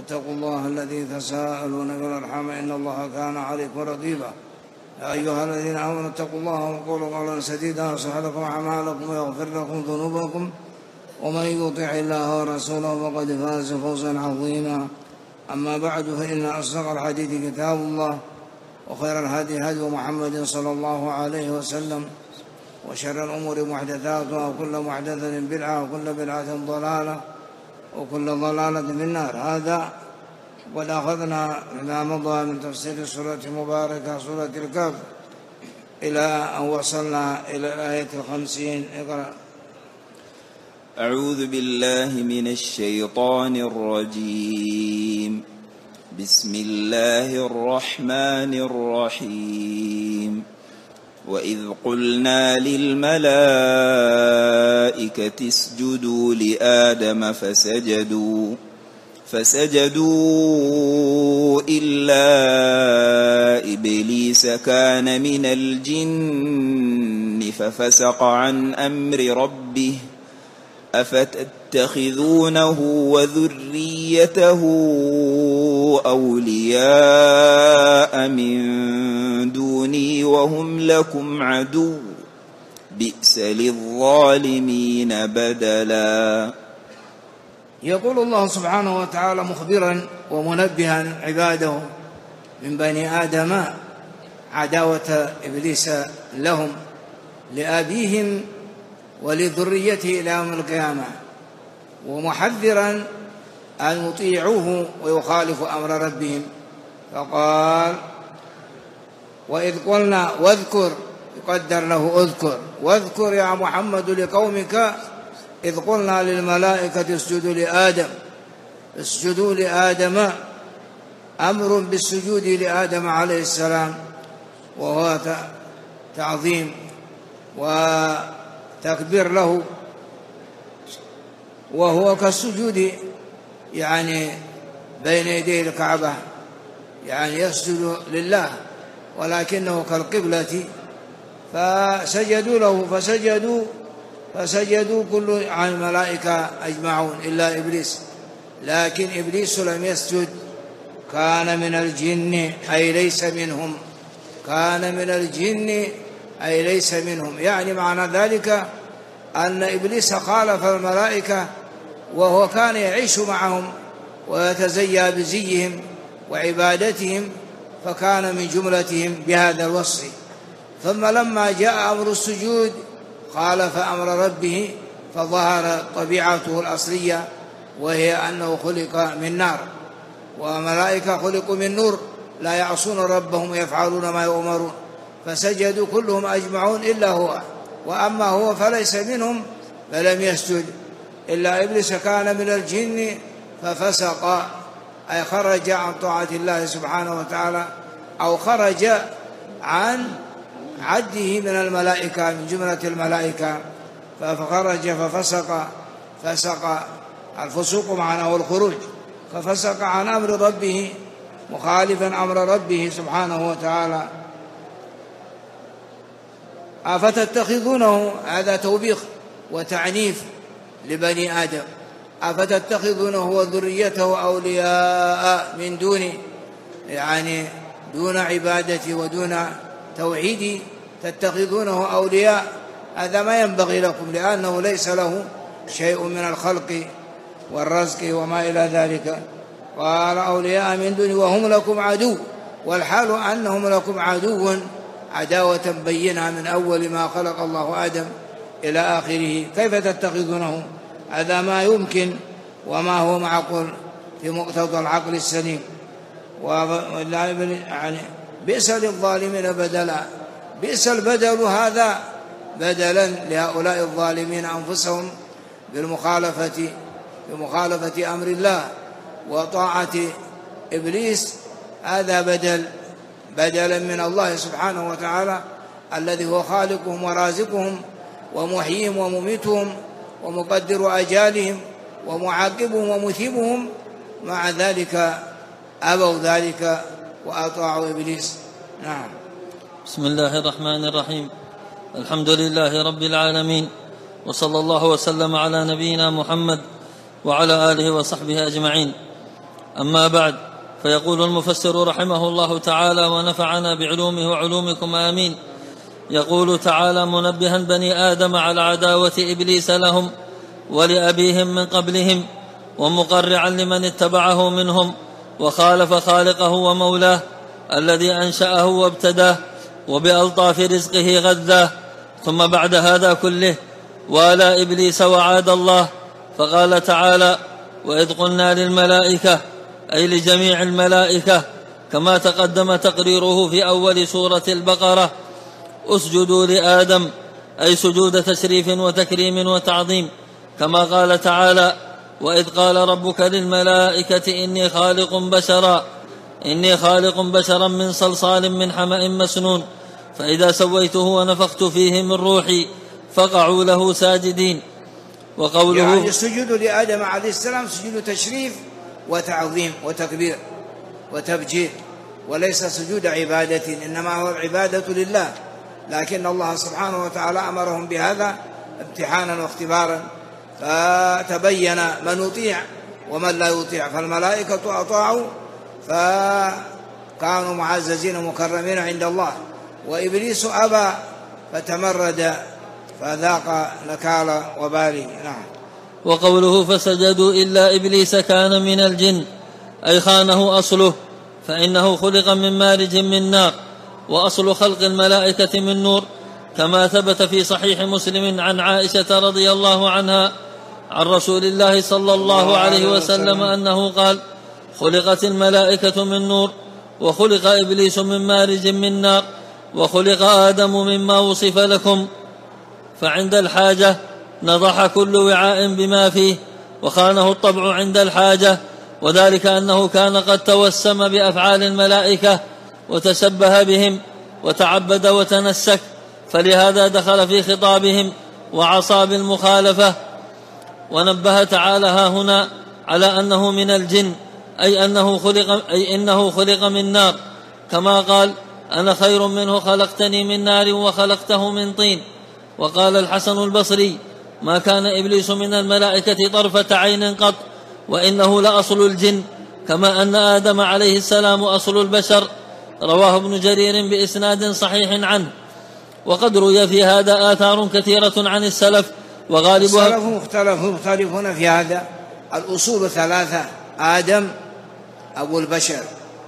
واتقوا الله الذي تساءلون بالأرحام إن الله كان عليكم رقيبا. يا أيها الذين آمنوا اتقوا الله وقولوا قولا سديدا يصلح لكم أعمالكم ويغفر لكم ذنوبكم ومن يطع الله ورسوله فقد فاز فوزا عظيما. أما بعد فإن أصدق الحديث كتاب الله وخير الهدي هدي محمد صلى الله عليه وسلم وشر الأمور محدثاتها وكل محدثة بدعة وكل بدعة ضلالة وكل ضلالة في النار. هذا قد أخذنا ما مضى من تفسير سورة مباركة سورة الكهف إلى أن وصلنا إلى الآية 50. اقرأ. أعوذ بالله من الشيطان الرجيم. بسم الله الرحمن الرحيم. وإذ قلنا للملائكة اسجدوا لآدم فسجدوا إلا إبليس كان من الجن ففسق عن أمر ربه أفتتخذونه وذريته أولياء من دوني وهم لكم عدو بئس للظالمين بدلا. يقول الله سبحانه وتعالى مخبرا ومنبها عباده من بني آدم عداوة إبليس لهم لأبيهم ولذريته إلى يوم القيامة، ومحذرا أن يطيعوه ويخالفوا أمر ربهم. فقال وإذ قلنا واذكر، يقدر له اذكر، واذكر يا محمد لقومك إذ قلنا للملائكة اسجدوا لآدم، أمر بالسجود لآدم عليه السلام، وهو تعظيم وتكبير له، وهو كالسجود يعني بين يدي الكعبة، يعني يسجد لله ولكنه كالقبلة. فسجدوا له فسجدوا كل عن الملائكة أجمعون إلا إبليس، لكن إبليس لم يسجد، كان من الجن أي ليس منهم، كان من الجن أي ليس منهم. يعني معنى ذلك أن إبليس خالف الملائكة وهو كان يعيش معهم ويتزيى بزيهم وعبادتهم، فكان من جملتهم بهذا الوصف. ثم لما جاء أمر السجود خالف أمر ربه، فظهر طبيعته الأصلية وهي أنه خلق من نار، وملائكة خلقوا من نور لا يعصون ربهم يفعلون ما يؤمرون، فسجدوا كلهم أجمعون إلا هو، وأما هو فليس منهم فلم يسجد. إلا إبليس كان من الجن ففسق، أي خرج عن طاعة الله سبحانه وتعالى، أو خرج عن عده من الملائكة من جملة الملائكة، فخرج ففسق. الفسوق معناه الخروج، ففسق عن أمر ربه مخالفا أمر ربه سبحانه وتعالى. أفتتخذونه، هذا توبيخ وتعنيف لبني آدم، أفتتخذونه وذريته أولياء من دوني، يعني دون عبادتي ودون توحيدي تتخذونه أولياء، هذا ما ينبغي لكم، لأنه ليس له شيء من الخلق والرزق وما إلى ذلك. قال أولياء من دوني وهم لكم عدو، والحال أنهم لكم عدو عداوة بينها من أول ما خلق الله آدم إلى آخره. كيف تتخذونه؟ هذا ما يمكن وما هو معقول في مقتضى العقل السليم. يعني بئس للظالمين بدلا، بئس البدل هذا بدلا لهؤلاء الظالمين أنفسهم بمخالفة أمر الله وطاعة إبليس. هذا بدلا من الله سبحانه وتعالى الذي هو خالقهم ورازقهم ومحييهم ومميتهم ومقدر أجالهم ومعاقبهم ومثيبهم، مع ذلك أبوا ذلك وأطاعوا إبليس. نعم. بسم الله الرحمن الرحيم. الحمد لله رب العالمين، وصلى الله وسلم على نبينا محمد وعلى آله وصحبه أجمعين. أما بعد، فيقول المفسر رحمه الله تعالى ونفعنا بعلومه وعلومكم آمين. يقول تعالى منبها بني آدم على عداوة إبليس لهم ولأبيهم من قبلهم، ومقرعا لمن اتبعه منهم وخالف خالقه ومولاه الذي أنشأه وابتداه وبألطاف رزقه غذاه. ثم بعد هذا كله والى إبليس وعاد الله، فقال تعالى: وإذ قلنا للملائكة، أي لجميع الملائكة، كما تقدم تقريره في أول سورة البقرة: اسجدوا لآدم، أي سجود تشريف وتكريم وتعظيم، كما قال تعالى: وإذ قال ربك للملائكة إني خالق بشرا من صلصال من حمأ مسنون، فإذا سويته ونفخت فيه من روحي فقعوا له ساجدين. وقوله يعني السجود لآدم عليه السلام سجود تشريف وتعظيم وتكبير وتبجيل، وليس سجود عبادة، إنما هو العبادة لله، لكن الله سبحانه وتعالى أمرهم بهذا امتحانا واختبارا، فتبين من يطيع ومن لا يطيع. فالملائكة أطاعوا فكانوا معززين مكرمين عند الله، وإبليس أبى فتمرد فذاق نكال وباله. نعم. وقوله فسجدوا إلا إبليس كان من الجن، أي خانه أصله، فإنه خلق من مارج من نار، وأصل خلق الملائكة من نور، كما ثبت في صحيح مسلم عن عائشة رضي الله عنها عن رسول الله صلى الله عليه وسلم أنه قال: خلقت الملائكة من نور، وخلق إبليس من مارج من نار، وخلق آدم مما وصف لكم، فعند الحاجة نضح كل وعاء بما فيه، وخانه الطبع عند الحاجة، وذلك أنه كان قد توسم بأفعال الملائكة وتشبه بهم وتعبد وتنسك، فلهذا دخل في خطابهم وعصى بالمخالفة. ونبه تعالى هنا على أنه من الجن، أي إنه خلق من نار، كما قال: أنا خير منه خلقتني من نار وخلقته من طين. وقال الحسن البصري: ما كان إبليس من الملائكة طرفة عين قط، وإنه لأصل الجن، كما أن آدم عليه السلام أصل البشر. رواه ابن جرير بإسناد صحيح عنه. وقد روي في هذا آثار كثيرة عن السلف، وغالبها مختلفون في هذا. الأصول ثلاثة: آدم أبو البشر،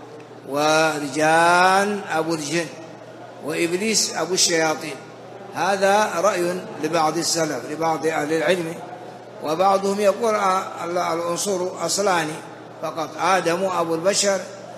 ورجال أبو الجن، وإبليس أبو الشياطين. هذا رأي لبعض السلف، لبعض أهل العلم، وبعضهم يقول العنصر أصلان فقط: آدم أبو البشر،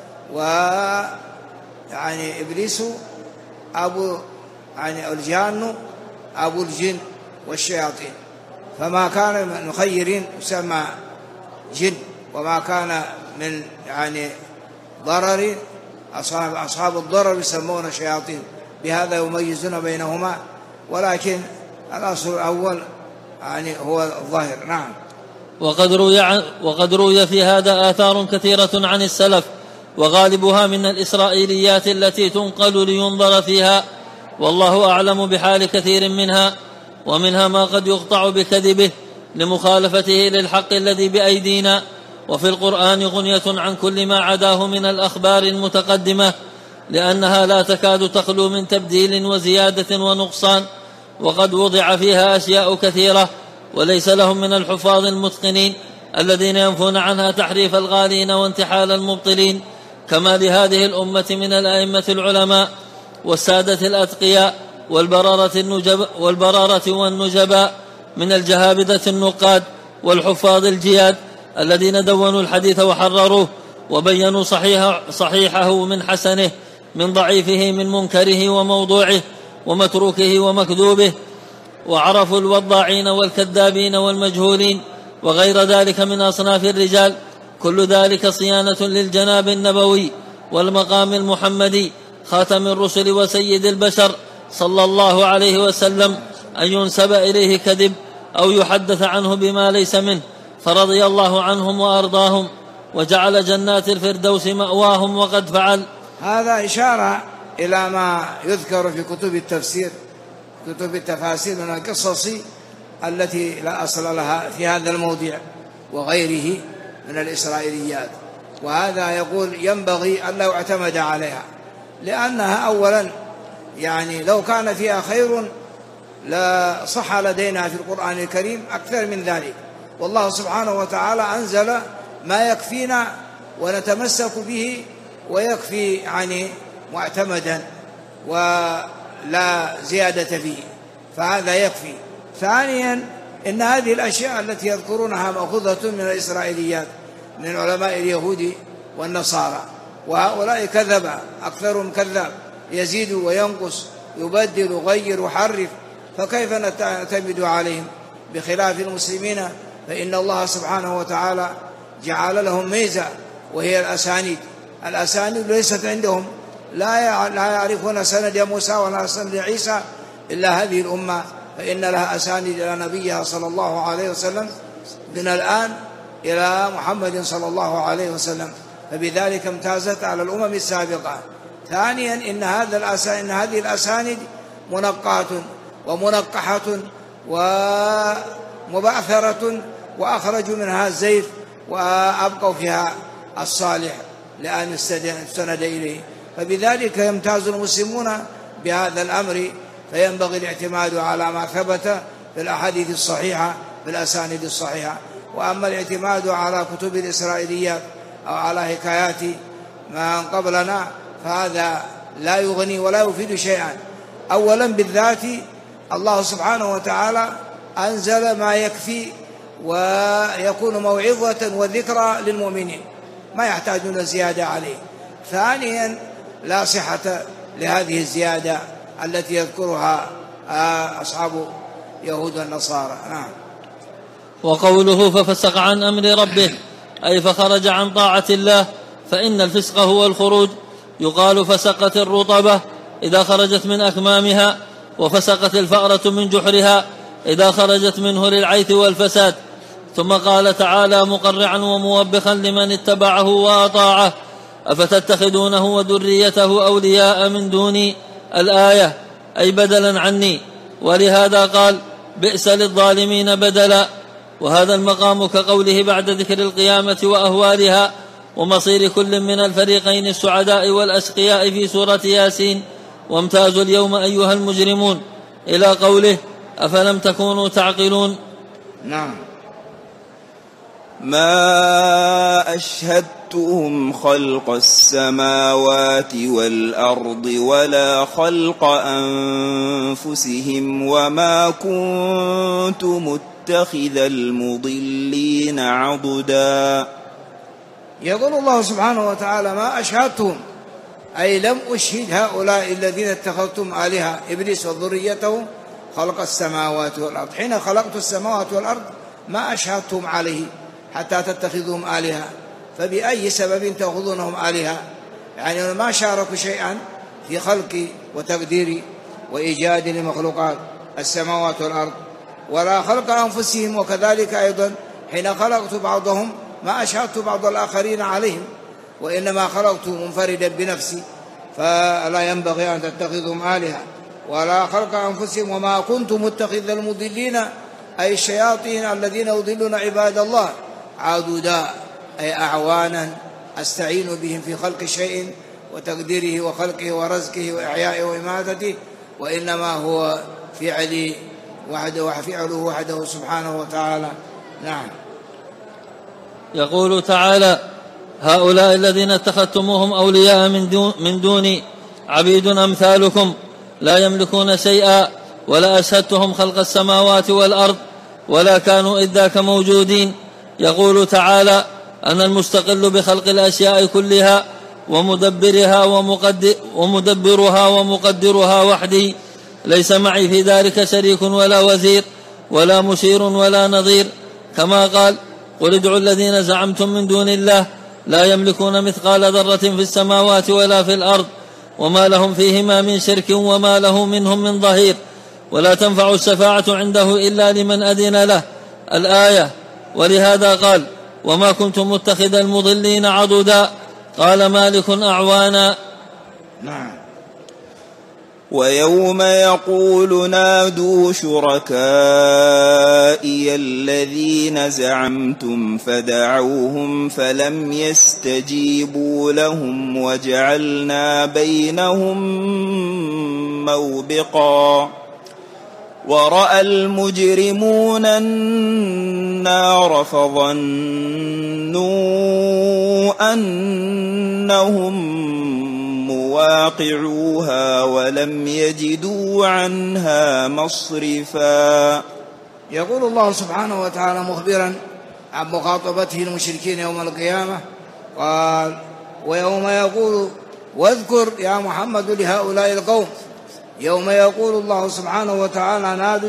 يعني إبليس أبو الجان أبو الجن والشياطين. فما كان من مخيرين يسمى جن، وما كان من ضرر أصحاب الضرر يسمون شياطين، بهذا يميزون بينهما، ولكن الأصل الأول هو الظاهر. نعم. وقد روي في هذا آثار كثيرة عن السلف، وغالبها من الإسرائيليات التي تنقل لينظر فيها، والله أعلم بحال كثير منها، ومنها ما قد يقطع بكذبه لمخالفته للحق الذي بأيدينا. وفي القرآن غنية عن كل ما عداه من الأخبار المتقدمة، لأنها لا تكاد تخلو من تبديل وزيادة ونقصان، وقد وضع فيها أشياء كثيرة، وليس لهم من الحفاظ المتقنين الذين ينفون عنها تحريف الغالين وانتحال المبطلين، كما لهذه الأمة من الأئمة العلماء والسادة الأتقياء والبرارة والنجباء، من الجهابذة النقاد والحفاظ الجياد، الذين دونوا الحديث وحرروه وبينوا صحيحه من حسنه، من ضعيفه من منكره وموضوعه ومتروكه ومكذوبه، وعرفوا الوضاعين والكذابين والمجهولين وغير ذلك من أصناف الرجال. كل ذلك صيانة للجناب النبوي والمقام المحمدي خاتم الرسل وسيد البشر صلى الله عليه وسلم، أن ينسب إليه كذب أو يحدث عنه بما ليس منه، فرضي الله عنهم وأرضاهم وجعل جنات الفردوس مأواهم، وقد فعل. هذا إشارة إلى ما يذكر في كتب التفسير، كتب التفاسير، من القصص التي لا أصل لها في هذا الموضع وغيره من الإسرائيليات. وهذا يقول ينبغي أن لا يعتمد عليها، لأنها أولا يعني لو كان فيها خير لا صح لدينا في القرآن الكريم أكثر من ذلك، والله سبحانه وتعالى أنزل ما يكفينا ونتمسك به ويكفي يعني معتمدا ولا زيادة فيه، فهذا يكفي. ثانيا إن هذه الأشياء التي يذكرونها مأخوذة من الإسرائيليات من علماء اليهود والنصارى، وهؤلاء كذب، أكثرهم كذاب، يزيد وينقص، يبدل ويغير ويحرف، فكيف نعتمد عليهم؟ بخلاف المسلمين فإن الله سبحانه وتعالى جعل لهم ميزة وهي الأسانيد. الأسانيد ليست عندهم، لا يعرفون سند موسى ولا سند عيسى إلا هذه الأمة، فإن لها أسانيد إلى نبيها صلى الله عليه وسلم من الآن إلى محمد صلى الله عليه وسلم، فبذلك امتازت على الأمم السابقة. ثانيا إن هذه الأسانيد منقاة ومنقحة ومبعثرة، وأخرجوا منها الزيف وأبقوا فيها الصالح لأن يستند إليه، فبذلك يمتاز المسلمون بهذا الأمر، فينبغي الاعتماد على ما ثبت في الأحاديث الصحيحة في الأسانيد الصحيحة. وأما الاعتماد على كتب الإسرائيليات أو على حكايات من قبلنا فهذا لا يغني ولا يفيد شيئا. أولا بالذات الله سبحانه وتعالى أنزل ما يكفي ويكون موعظة وذكرى للمؤمنين، ما يحتاجون زيادة عليه. ثانيا لا صحة لهذه الزيادة التي يذكرها أصحاب يهود والنصارى. نعم. وقوله ففسق عن أمر ربه أي فخرج عن طاعة الله، فإن الفسق هو الخروج. يقال فسقت الرطبة إذا خرجت من أكمامها، وفسقت الفأرة من جحرها إذا خرجت منه للعيث والفساد. ثم قال تعالى مقرعا وموبخا لمن اتبعه وأطاعه أفتتخذونه وذريته أولياء من دوني، الآية أي بدلا عني. ولهذا قال بئس للظالمين بدلا. وهذا المقام كقوله بعد ذكر القيامة وأهوالها ومصير كل من الفريقين السعداء والأشقياء في سورة ياسين وامتازوا اليوم أيها المجرمون إلى قوله أفلم تكونوا تعقلون. نعم. ما أشهدتهم خلق السماوات والأرض ولا خلق أنفسهم وما كنت متخذ المضلين عضدا. يقول الله سبحانه وتعالى ما أشهدتهم أي لم أشهد هؤلاء الذين اتخذتم آلهة إبليس وذريته خلق السماوات والأرض. حين خلقت السماوات والأرض ما أشهدتم عليه حتى تتخذهم آلهة، فبأي سبب تأخذونهم آلهة؟ يعني ما شاركوا شيئا في خلق وتقدير وإيجاد لمخلوقات السماوات والأرض ولا خلق أنفسهم. وكذلك أيضا حين خلقت بعضهم ما أشهدت بعض الآخرين عليهم، وإنما خلقت منفردا بنفسي، فلا ينبغي أن تتخذهم آلهة. ولا خلق أنفسهم وما كنت متخذ المضلين أي الشياطين الذين يضلون عباد الله عضدا أي أعوانا أستعين بهم في خلق شيء وتقديره وخلقه ورزقه وإحيائه وإماتته، وإنما هو فعلي وحده وفعله وحده سبحانه وتعالى. نعم. يقول تعالى هؤلاء الذين اتخذتموهم أولياء من دوني عبيد أمثالكم لا يملكون شيئا ولا أشهدتهم خلق السماوات والأرض ولا كانوا إذ ذاك موجودين. يقول تعالى أنا المستقل بخلق الأشياء كلها ومدبرها ومقدرها وحدي، ليس معي في ذلك شريك ولا وزير ولا مشير ولا نظير. كما قال قل ادعوا الذين زعمتم من دون الله لا يملكون مثقال ذرة في السماوات ولا في الأرض وما لهم فيهما من شرك وما له منهم من ظهير ولا تنفع الشفاعة عنده إلا لمن أذن له، الآية. ولهذا قال وما كنت متخذ المضلين عضدا. قال مالك أعوانا. نعم. يقول الله سبحانه وتعالى ما أشهدتهم أي لم أشهد هؤلاء الذين اتخذتم آلهة إبليس وذريته خلق السماوات والأرض ولا خلق أنفسهم وما كنت متخذ المضلين عضدا. ويوم يقول نادوا شركائي الذين زعمتم فدعوهم فلم يستجيبوا لهم وجعلنا بينهم موبقا ورأى المجرمون النار فظنوا أنهم مواقعوها ولم يجدوا عنها مصرفا. يقول الله سبحانه وتعالى مخبرا عن مخاطبته المشركين يوم القيامة قال: ويوم يقول، واذكر يا محمد لهؤلاء القوم، يوم يقول الله سبحانه وتعالى نادوا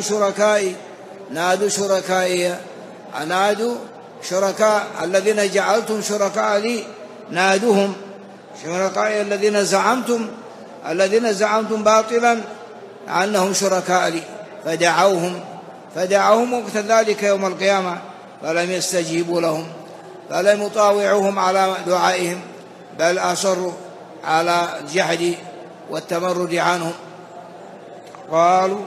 شركائي، نادوا شركاء الذين جعلتم شركاء لي، نادوهم شركائي الذين زعمتم باطلا أنهم شركاء لي، فدعوهم وقت ذلك يوم القيامة فلم يستجيبوا لهم، فلم يطاوعوهم على دعائهم، بل أصروا على الجحد والتمرد عنهم. قالوا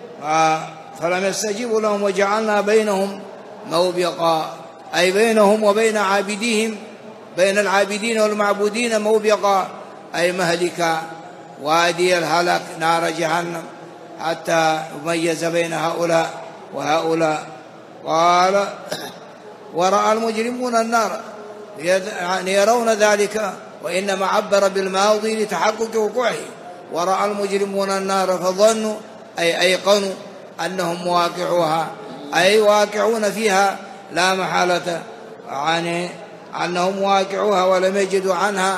فلم يستجيبوا لهم وجعلنا بينهم موبقا، أي بينهم وبين عابديهم، بين العابدين والمعبودين موبقا، أي مهلكا، وادي الهلك نار جهنم، حتى يميز بين هؤلاء وهؤلاء. قال: ورأى المجرمون النار، يعني يرون ذلك، وإنما عبر بالماضي لتحقق وقوعه. ورأى المجرمون النار فظنوا، أي أيقنوا أنهم مواقعوها، أي واقعون فيها لا محالة، يعني أنهم واقعوها ولم يجدوا عنها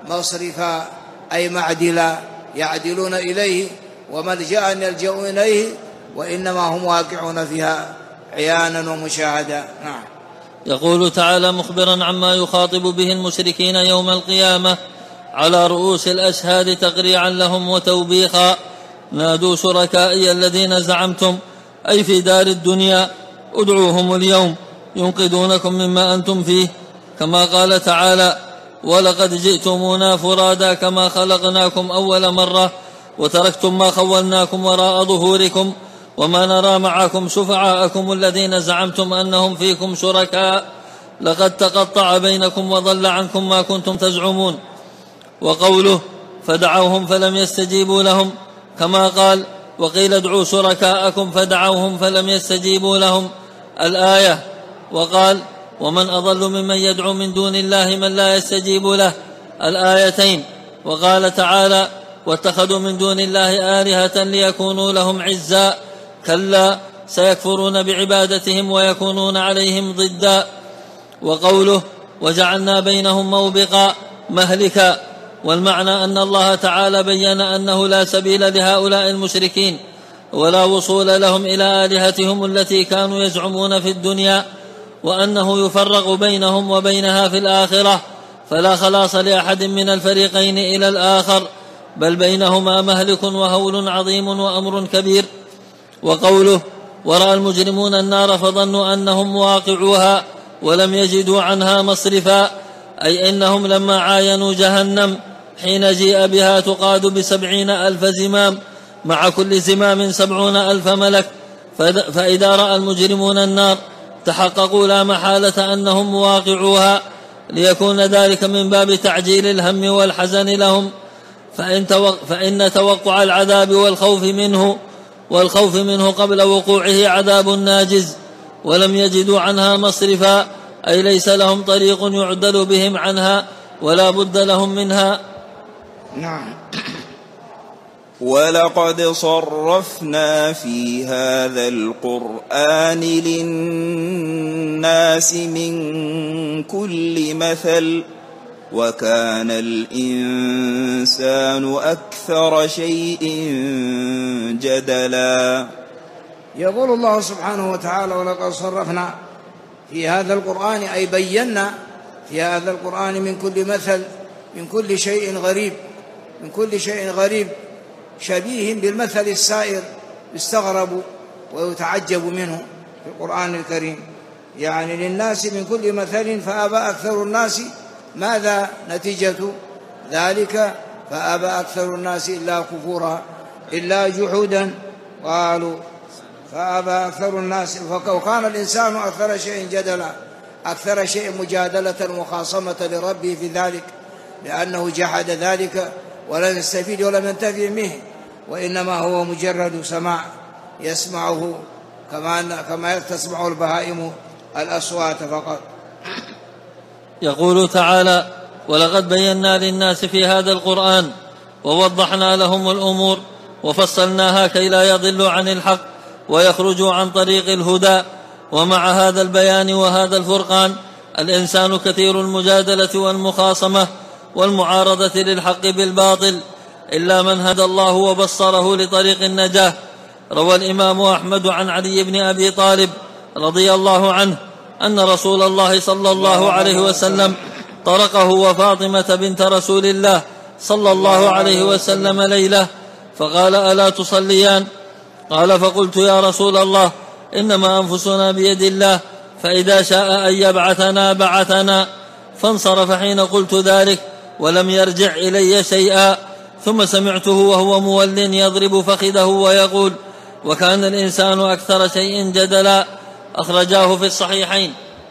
مصرفا، أي معدلا يعدلون إليه وملجأ يلجؤون إليه، وإنما هم واقعون فيها عيانا ومشاهدا. نعم. يقول تعالى مخبرا عما يخاطب به المشركين يوم القيامة على رؤوس الأشهاد تقريعا لهم وتوبيخا: نادوا شركائي الذين زعمتم، أي في دار الدنيا، ادعوهم اليوم ينقذونكم مما أنتم فيه، كما قال تعالى: ولقد جئتمونا فرادا كما خلقناكم أول مرة وتركتم ما خولناكم وراء ظهوركم وما نرى معكم شفعاءكم الذين زعمتم أنهم فيكم شركاء، لقد تقطع بينكم وضل عنكم ما كنتم تزعمون. وقوله: فدعوهم فلم يستجيبوا لهم، كما قال: وقيل ادعوا شركاءكم فدعوهم فلم يستجيبوا لهم، الآية. وقال: ومن أضل ممن يدعو من دون الله من لا يستجيب له، الآيتين. وقال تعالى: واتخذوا من دون الله آلهة ليكونوا لهم عزا، كلا سيكفرون بعبادتهم ويكونون عليهم ضدا. وقوله: وجعلنا بينهم موبقا، مهلكا. والمعنى أن الله تعالى بيّن أنه لا سبيل لهؤلاء المشركين ولا وصول لهم إلى آلهتهم التي كانوا يزعمون في الدنيا، وأنه يفرق بينهم وبينها في الآخرة، فلا خلاص لأحد من الفريقين إلى الآخر، بل بينهما مهلك وهول عظيم وأمر كبير. وقوله: ورأى المجرمون النار فظنوا أنهم مواقعوها ولم يجدوا عنها مصرفا، أي إنهم لما عاينوا جهنم حين جيء بها تقاد 70,000 زمام، مع كل زمام 70,000 ملك، فإذا رأى المجرمون النار تحققوا لا محالة أنهم مواقعوها، ليكون ذلك من باب تعجيل الهم والحزن لهم، فإن توقع العذاب والخوف منه قبل وقوعه عذاب ناجز، ولم يجدوا عنها مصرفا، أي ليس لهم طريق يعدل بهم عنها ولا بد لهم منها. نعم. ولقد صرفنا في هذا القرآن للناس من كل مثل وكان الإنسان أكثر شيء جدلا. يقول الله سبحانه وتعالى: ولقد صرفنا في هذا القرآن، أي بينا في هذا القرآن من كل مثل، من كل شيء غريب شبيه بالمثل السائر، يستغرب ويتعجب منه في القرآن الكريم، يعني للناس من كل مثل فأبى أكثر الناس. ماذا نتيجة ذلك؟ فأبى أكثر الناس إلا كفورا، إلا جحودا قالوا فأبى أكثر الناس. وكان الإنسان أكثر شيء جدلا، أكثر شيء مجادلة ومخاصمة لربه في ذلك، لأنه جحد ذلك ولم يستفيد ولم ينتفع منه، وإنما هو مجرد سماع يسمعه كما تسمع البهائم الأصوات فقط. يقول تعالى: ولقد بينا للناس في هذا القرآن ووضحنا لهم الأمور وفصلناها كي لا يضلوا عن الحق ويخرجوا عن طريق الهدى. ومع هذا البيان وهذا الفرقان الإنسان كثير المجادلة والمخاصمة والمعارضة للحق بالباطل، إلا من هدى الله وبصره لطريق النجاة. روى الإمام أحمد عن علي بن أبي طالب رضي الله عنه أن رسول الله صلى الله عليه وسلم طرقه وفاطمة بنت رسول الله صلى الله عليه وسلم ليلة فقال: ألا تصليان؟ قال: فقلت: يا رسول الله، إنما أنفسنا بيد الله، فإذا شاء أن يبعثنا بعثنا. فانصرف حين قلت ذلك ولم يرجع إلي شيئا. ثم سمعته وهو مول يضرب فخذه ويقول: وكان الإنسان أكثر شيء جدلا. أخرجاه في الصحيحين.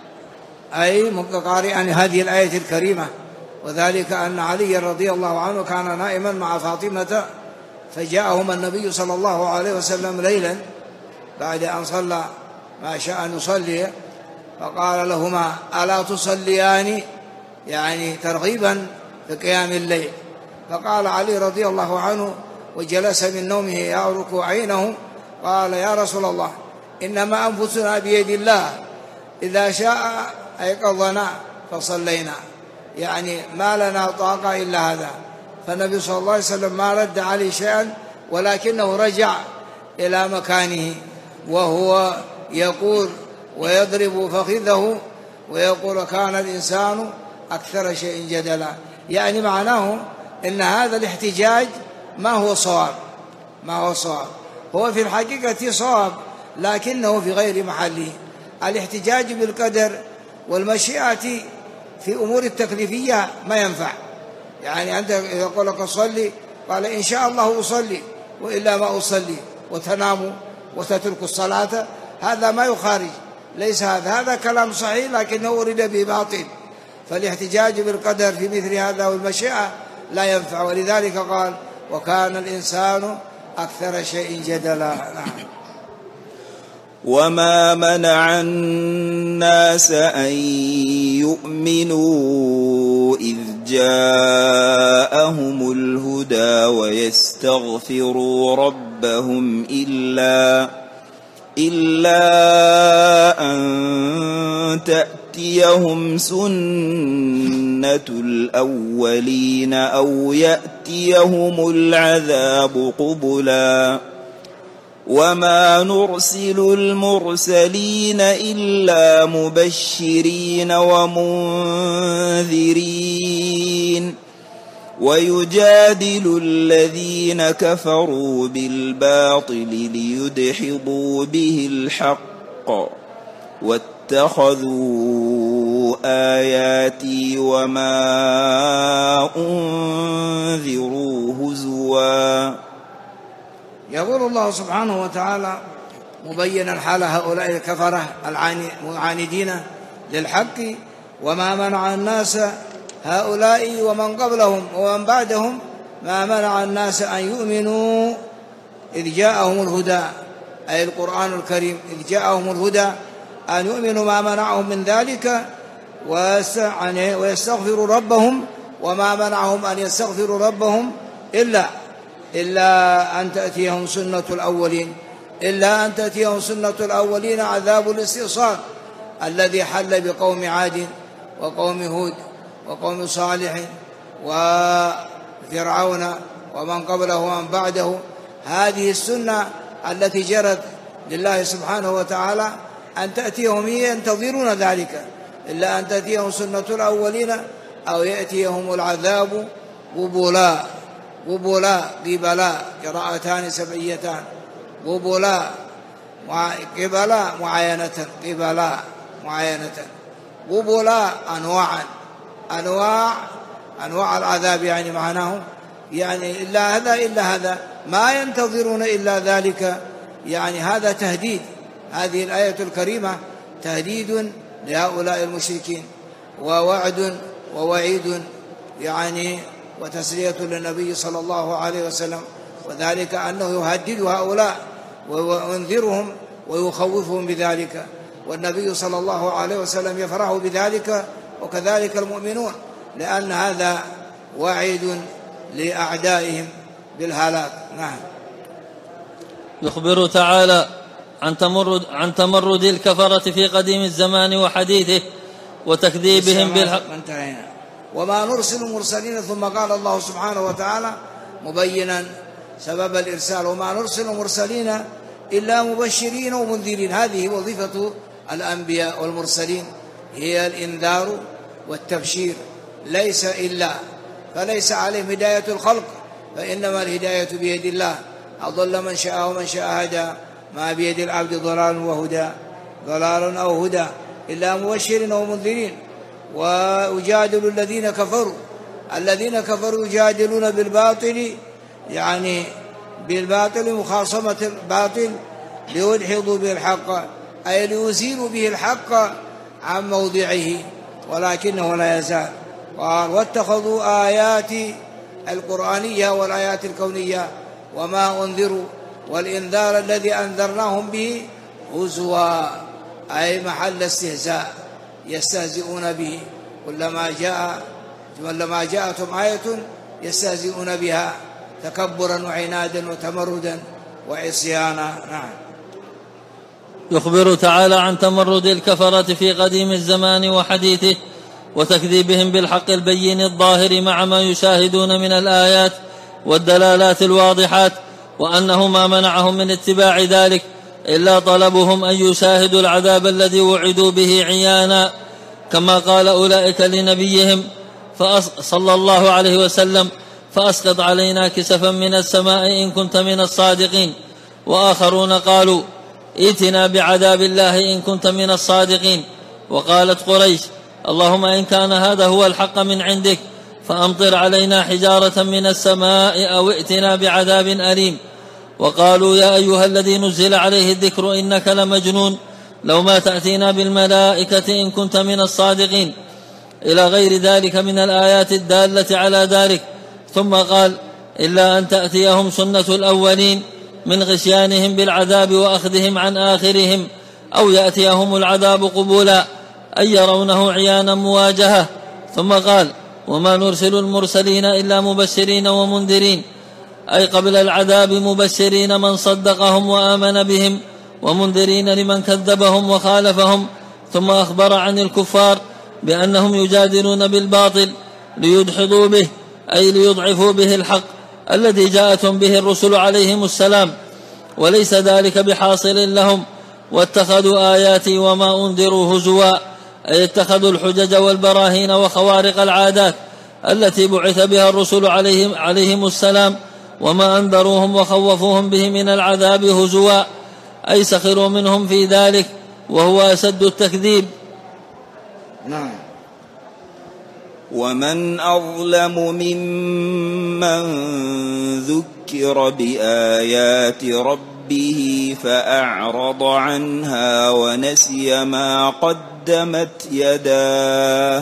أي قارئا هذه الآية الكريمة، وذلك أن علي رضي الله عنه كان نائما مع فاطمة، فجاءهما النبي صلى الله عليه وسلم ليلا بعد أن صلى ما شاء أن يصلي، فقال لهما: ألا تصليان؟ يعني ترغيبا في قيام الليل. فقال علي رضي الله عنه وجلس من نومه يعرك عينه، قال: يا رسول الله، إنما أنفسنا بيد الله، إذا شاء أيقظنا فصلينا، يعني ما لنا طاقة إلا هذا. فالنبي صلى الله عليه وسلم ما رد عليه شيئا، ولكنه رجع إلى مكانه وهو يقول ويضرب فخذه ويقول: كان الإنسان أكثر شيء جدلا. يعني معناه إن هذا الاحتجاج ما هو صواب، هو في الحقيقة صواب لكنه في غير محله. الاحتجاج بالقدر والمشيئة في أمور التكليفية ما ينفع. يعني أنت إذا يقول لك صلي، قال: إن شاء الله أصلي وإلا ما أصلي، وتنام وتترك الصلاة، هذا ما يخارج، ليس هذا كلام صحيح لكنه أريد به باطل. فالاحتجاج بالقدر في مثل هذا والمشيئة لا ينفع، ولذلك قال: وكان الإنسان أكثر شيء جدلا. وما منع الناس أن يؤمنوا إذ جاءهم الهدى ويستغفروا ربهم إلا أن تأتيهم سنة الأولين أو يأتيهم العذاب قبلا. وما نرسل المرسلين إلا مبشرين ومنذرين، ويجادل الذين كفروا بالباطل ليدحضوا به الحق، واتخذوا آياتي وما أنذروا هزوا. يقول الله سبحانه وتعالى مبينا حال هؤلاء الكفرة المعاندين للحق: وما منع الناس هؤلاء ومن قبلهم ومن بعدهم، ما منع الناس أن يؤمنوا إذ جاءهم الهدى، أي القرآن الكريم إذ جاءهم الهدى، أن يؤمنوا ما منعهم من ذلك ويستغفروا ربهم. وما منعهم أن يستغفروا ربهم إلا أن تأتيهم سنة الأولين، عذاب الاستئصال الذي حل بقوم عاد وقوم هود وقوم صالح وفرعون ومن قبله ومن بعده. هذه السنة التي جرت لله سبحانه وتعالى أن تأتيهم، هي ينتظرون ذلك، إلا أن تأتيهم سنة الأولين أو يأتيهم العذاب قبلا. قراءتان سبعيتان، قبلا معاينة، قبلا أنواع العذاب، يعني معناه يعني إلا هذا ما ينتظرون إلا ذلك. يعني هذا تهديد، هذه الآية الكريمة تهديد لهؤلاء المشركين ووعد ووعيد يعني وتسلية للنبي صلى الله عليه وسلم، وذلك أنه يهدد هؤلاء وينذرهم ويخوفهم بذلك، والنبي صلى الله عليه وسلم يفرح بذلك وكذلك المؤمنون، لأن هذا وعيد لأعدائهم بالهلاك. نعم. يخبر تعالى عن تمرد الكفرة في قديم الزمان وحديثه وتكذيبهم بالحق. وما نرسل المرسلين، ثم قال الله سبحانه وتعالى مبينا سبب الإرسال: وما نرسل المرسلين إلا مبشرين ومنذرين. هذه وظيفة الأنبياء والمرسلين، هي الإنذار والتبشير، ليس إلا، فليس عليهم هداية الخلق، فإنما الهداية بيد الله، أضل من شاء ومن شاء هدى، ما بيد العبد ضلال أو هدى، إلا مبشرين ومنذرين. ويجادل الذين كفروا يجادلون بالباطل، يعني بالباطل مخاصمة الباطل، ليدحضوا به الحق، أي ليزيلوا به الحق عن موضعه، ولكنه لا يزال. قال: واتخذوا آيات القرآنية والآيات الكونية وما أنذروا والإنذار الذي أنذرناهم به هزوا، أي محل استهزاء، يستهزئون به. كلما جاءتهم آية يستهزئون بها تكبرا وعنادا وتمردا وعصيانا. نعم. يخبر تعالى عن تمرد الكفرة في قديم الزمان وحديثه وتكذيبهم بالحق البين الظاهر مع ما يشاهدون من الآيات والدلالات الواضحات، وأنه ما منعهم من اتباع ذلك إلا طلبهم أن يشاهدوا العذاب الذي وعدوا به عيانا، كما قال أولئك لنبيهم صلى الله عليه وسلم: فأسقط علينا كسفا من السماء إن كنت من الصادقين. وآخرون قالوا: ائتنا بعذاب الله إن كنت من الصادقين. وقالت قريش: اللهم إن كان هذا هو الحق من عندك فأمطر علينا حجارة من السماء أو ائتنا بعذاب أليم. وقالوا: يا أيها الذي نزل عليه الذكر إنك لمجنون، لو ما تأتينا بالملائكة إن كنت من الصادقين، إلى غير ذلك من الآيات الدالة على ذلك. ثم قال: إلا أن تأتيهم سنة الأولين من غشيانهم بالعذاب وأخذهم عن آخرهم، أو يأتيهم العذاب قبولا، أي يرونه عيانا مواجهة. ثم قال: وما نرسل المرسلين إلا مبشرين ومنذرين، أي قبل العذاب مبشرين من صدقهم وآمن بهم، ومنذرين لمن كذبهم وخالفهم. ثم أخبر عن الكفار بأنهم يجادلون بالباطل ليدحضوا به، أي ليضعفوا به الحق الذي جاءتهم به الرسل عليهم السلام، وليس ذلك بحاصل لهم. واتخذوا آياتي وما أنذروا هزوا، أي اتخذوا الحجج والبراهين وخوارق العادات التي بعث بها الرسل عليهم السلام وما أنذروهم وخوفوهم به من العذاب هزوا، أي سخروا منهم في ذلك، وهو أسد التكذيب. نعم. ومن أظلم ممن ذكر بآيات ربه فأعرض عنها ونسي ما قدمت يداه،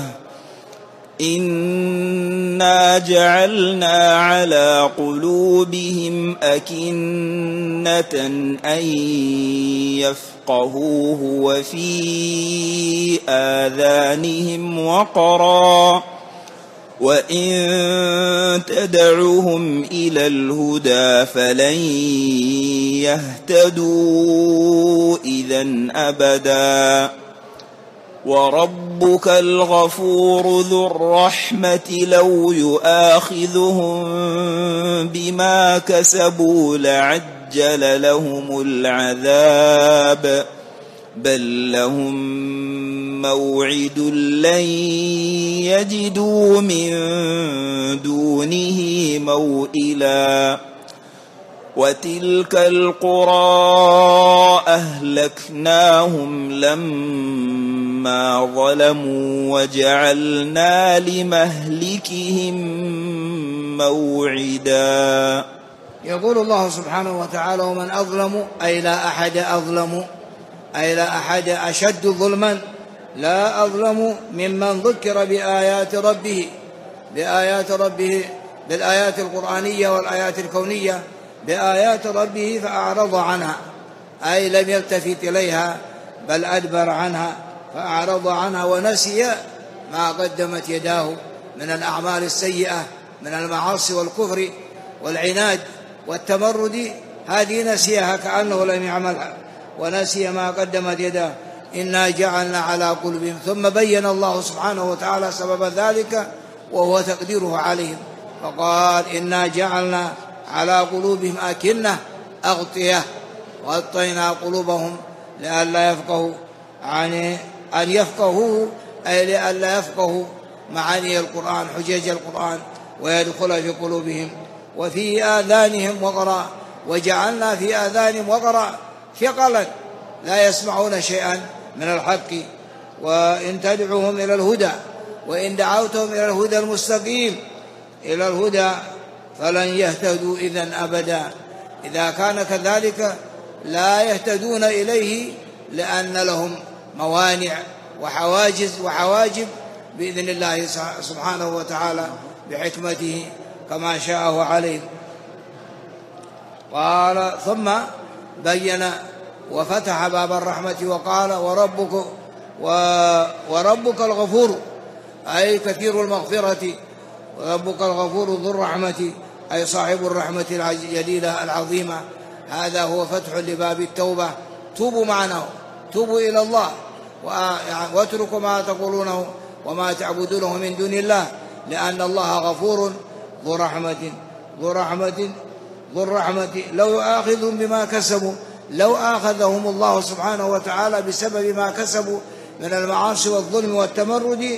إنا جعلنا على قلوبهم أكنة أن يفقهوه وفي آذانهم وقرا، وإن تدعوهم إلى الهدى فلن يهتدوا إذن أبدا. وربك الغفور ذو الرحمة لو يؤاخذهم بما كسبوا لعجل لهم العذاب، بل لهم موعد لن يجدوا من دونه موئلا. وتلك القرى أهلكناهم لما ظلموا وجعلنا لمهلكهم موعدا. يقول الله سبحانه وتعالى: ومن أظلم، أي لا أحد أظلم، أي لا أحد أشد ظلما، لا أظلم ممن ذكر بآيات ربه بالآيات القرآنية والآيات الكونية، بآيات ربه فأعرض عنها، أي لم يلتفت إليها بل أدبر عنها فأعرض عنها ونسي ما قدمت يداه من الأعمال السيئة من المعاصي والكفر والعناد والتمرد، هذه نسيها كأنه لم يعملها، ونسي ما قدمت يداه. إنا جعلنا على قلوبهم، ثم بين الله سبحانه وتعالى سبب ذلك وهو تقديره عليهم، فقال: إنا جعلنا على قلوبهم أكنة، أغطية، وغطينا قلوبهم لئلا يفقهوا، يعني أن يفقهوا، أي لئلا يفقهوا معاني القرآن، حجج القرآن، ويدخل في قلوبهم. وفي آذانهم وقرا، وجعلنا في آذانهم وقرا، ثقلا لا يسمعون شيئا من الحق، وإن تدعوهم إلى الهدى، وإن دعوتهم إلى الهدى المستقيم، إلى الهدى، فلن يهتدوا إذن أبدا. إذا كان كذلك لا يهتدون إليه، لأن لهم موانع وحواجز وحواجب بإذن الله سبحانه وتعالى بحكمته كما شاءه عليهم. قال: ثم بين وفتح باب الرحمة وقال: وربك الغفور، أي كثير المغفرة، وربك الغفور ذو الرحمة، أي صاحب الرحمة الجليلة العظيمة. هذا هو فتح لباب التوبة. توبوا معناه، توبوا إلى الله، واتركوا ما تقولونه وما تعبدونه من دون الله، لأن الله غفور ذو رحمة لو يؤاخذهم بما كسبوا، لو آخذهم الله سبحانه وتعالى بسبب ما كسبوا من المعاصي والظلم والتمرد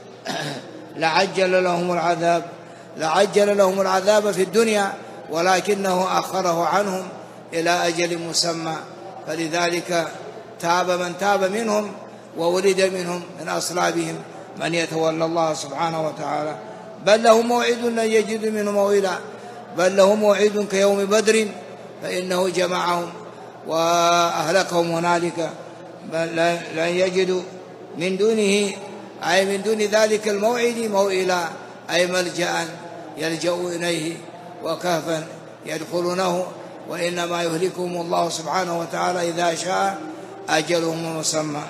لعجل لهم العذاب في الدنيا، ولكنه أخره عنهم إلى أجل مسمى. فلذلك تاب من تاب منهم، وولد منهم من أصلابهم من يتولى الله سبحانه وتعالى. بل له موعد لن يجد منه موئلا، بل له موعد كيوم بدر، فإنه جمعهم وأهلكهم هنالك، بل لن يجدوا من دونه، أي من دون ذلك الموعد، موئلا، أي ملجأ يلجأ إليه وكهفا يدخلونه، وإنما يهلكهم الله سبحانه وتعالى إذا شاء أجلهم مسمى.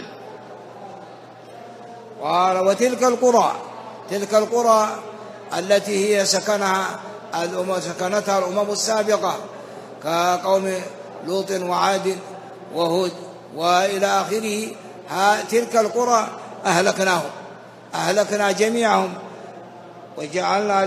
قال: وتلك القرى التي هي سكنتها الأمم السابقة كقوم لوط وعاد وهود وإلى آخره، تلك القرى أهلكنا جميعهم، وجعلنا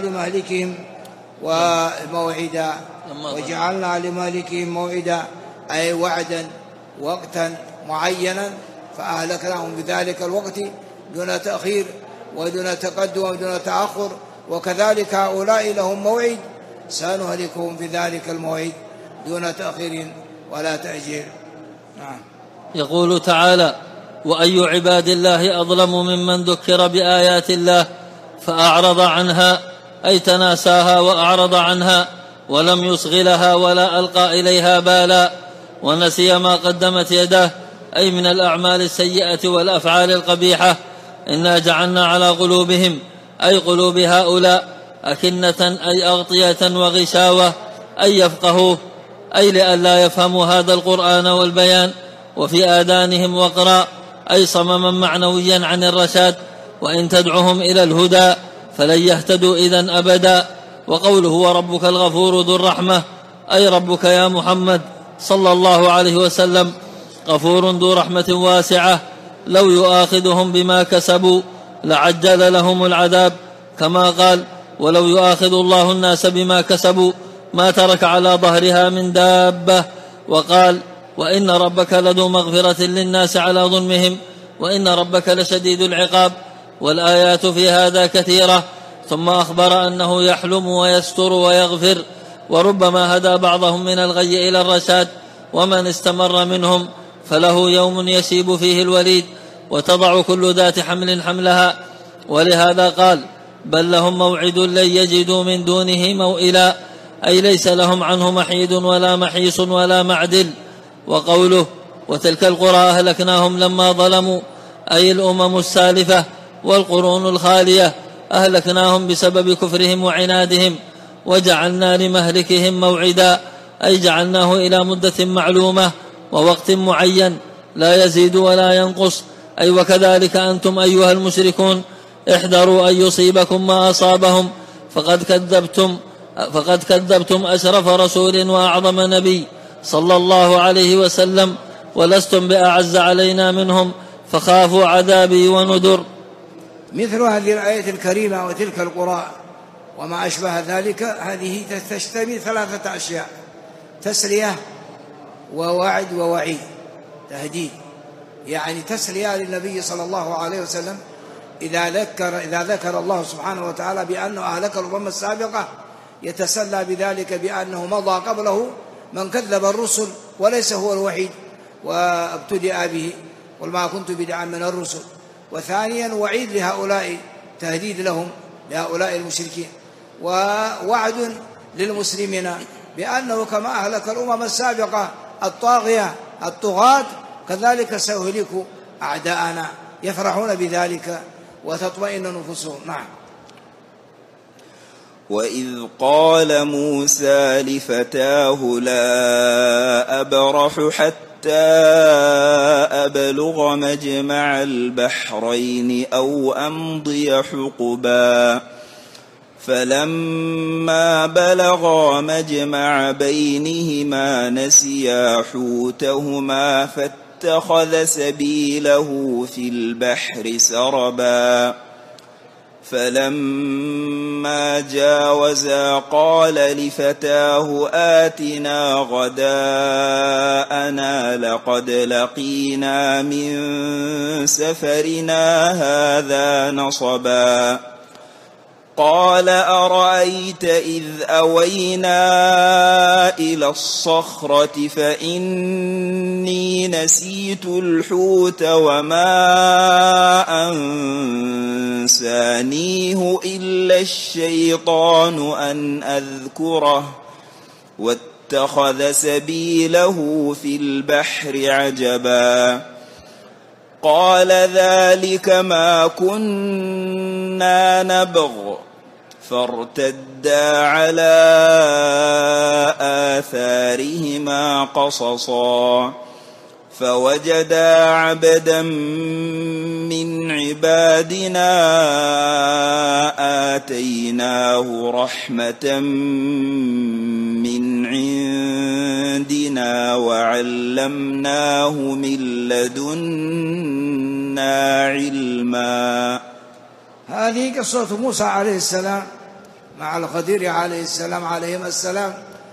لمهلكهم موعدا، أي وعدا وقتا معينا، فأهلكناهم بذلك الوقت دون تأخير ودون تقدم ودون تأخر. وكذلك هؤلاء لهم موعد، سنهلكهم بذلك الموعد دون تأخير ولا تأجيل. نعم. يقول تعالى: وأي عباد الله أظلم ممن ذكر بآيات الله فأعرض عنها، أي تناساها وأعرض عنها، ولم يصغ لها ولا ألقى إليها بالا، ونسي ما قدمت يداه، أي من الأعمال السيئة والأفعال القبيحة. إنا جعلنا على قلوبهم، أي قلوب هؤلاء، أكنة، أي أغطية وغشاوة، أي يفقهوه، أي لئلا يفهموا هذا القرآن والبيان. وفي آذانهم وقرا، أي صمما معنويا عن الرشاد، وإن تدعهم إلى الهدى فلن يهتدوا إذن أبدا. وقوله: وربك الغفور ذو الرحمة، أي ربك يا محمد صلى الله عليه وسلم غفور ذو رحمة واسعة، لو يؤاخذهم بما كسبوا لعجل لهم العذاب، كما قال: ولو يؤاخذ الله الناس بما كسبوا ما ترك على ظهرها من دابة. وقال: وإن ربك لذو مغفرة للناس على ظلمهم، وإن ربك لشديد العقاب. والآيات في هذا كثيرة. ثم أخبر أنه يحلم ويستر ويغفر، وربما هدى بعضهم من الغي إلى الرشاد، ومن استمر منهم فله يوم يشيب فيه الوليد، وتضع كل ذات حمل حملها. ولهذا قال: بل لهم موعد لن يجدوا من دونه موئلا، أي ليس لهم عنه محيد ولا محيص ولا معدل. وقوله وتلك القرى أهلكناهم لما ظلموا أي الأمم السالفة والقرون الخالية أهلكناهم بسبب كفرهم وعنادهم، وجعلنا لمهلكهم موعدا أي جعلناه إلى مدة معلومة ووقت معين لا يزيد ولا ينقص. أي وكذلك أنتم أيها المشركون احذروا أن يصيبكم ما أصابهم، فقد كذبتم أشرف رسول وأعظم نبي صلى الله عليه وسلم، ولستم بأعز علينا منهم، فخافوا عذابي ونذر. مثل هذه الآية الكريمة وتلك القرى وما أشبه ذلك، هذه تشتمل 3 أشياء: تسلية ووعد ووعيد، تهديد، يعني تسلية للنبي صلى الله عليه وسلم إذا ذكر الله سبحانه وتعالى بأنه أهلك الأمم السابقة، يتسلى بذلك بأنه مضى قبله من كذب الرسل وليس هو الوحيد وابتدأ به، قل ما كنت بدعا من الرسل. وثانيا وعيد لهؤلاء، تهديد لهم لهؤلاء المشركين، ووعد للمسلمين بأنه كما أهلك الأمم السابقة الطاغية الطغاة كذلك سيهلك أعداءنا، يفرحون بذلك وتطمئن نفوسهم. نعم. وإذ قال موسى لفتاه لا أبرح حتى أبلغ مجمع البحرين أو أمضي حقبا، فلما بلغا مجمع بينهما نسيا حوتهما فاتخذ سبيله في البحر سربا، فلما جاوزا قال لفتاه آتنا غداءنا لقد لقينا من سفرنا هذا نصبا. قال أرأيت إذ أوينا إلى الصخرة فإني نسيت الحوت وما أنسانيه إلا الشيطان أن أذكره، واتخذ سبيله في البحر عجبا. قال ذلك ما كنا نبغ، فارتدا على آثارهما قصصا، فوجدا عبدا من عبادنا آتيناه رحمة من عندنا وعلمناه من لدنا علما. هذه قصة موسى عليه السلام مع الخضر عليه السلام عليهما السلام،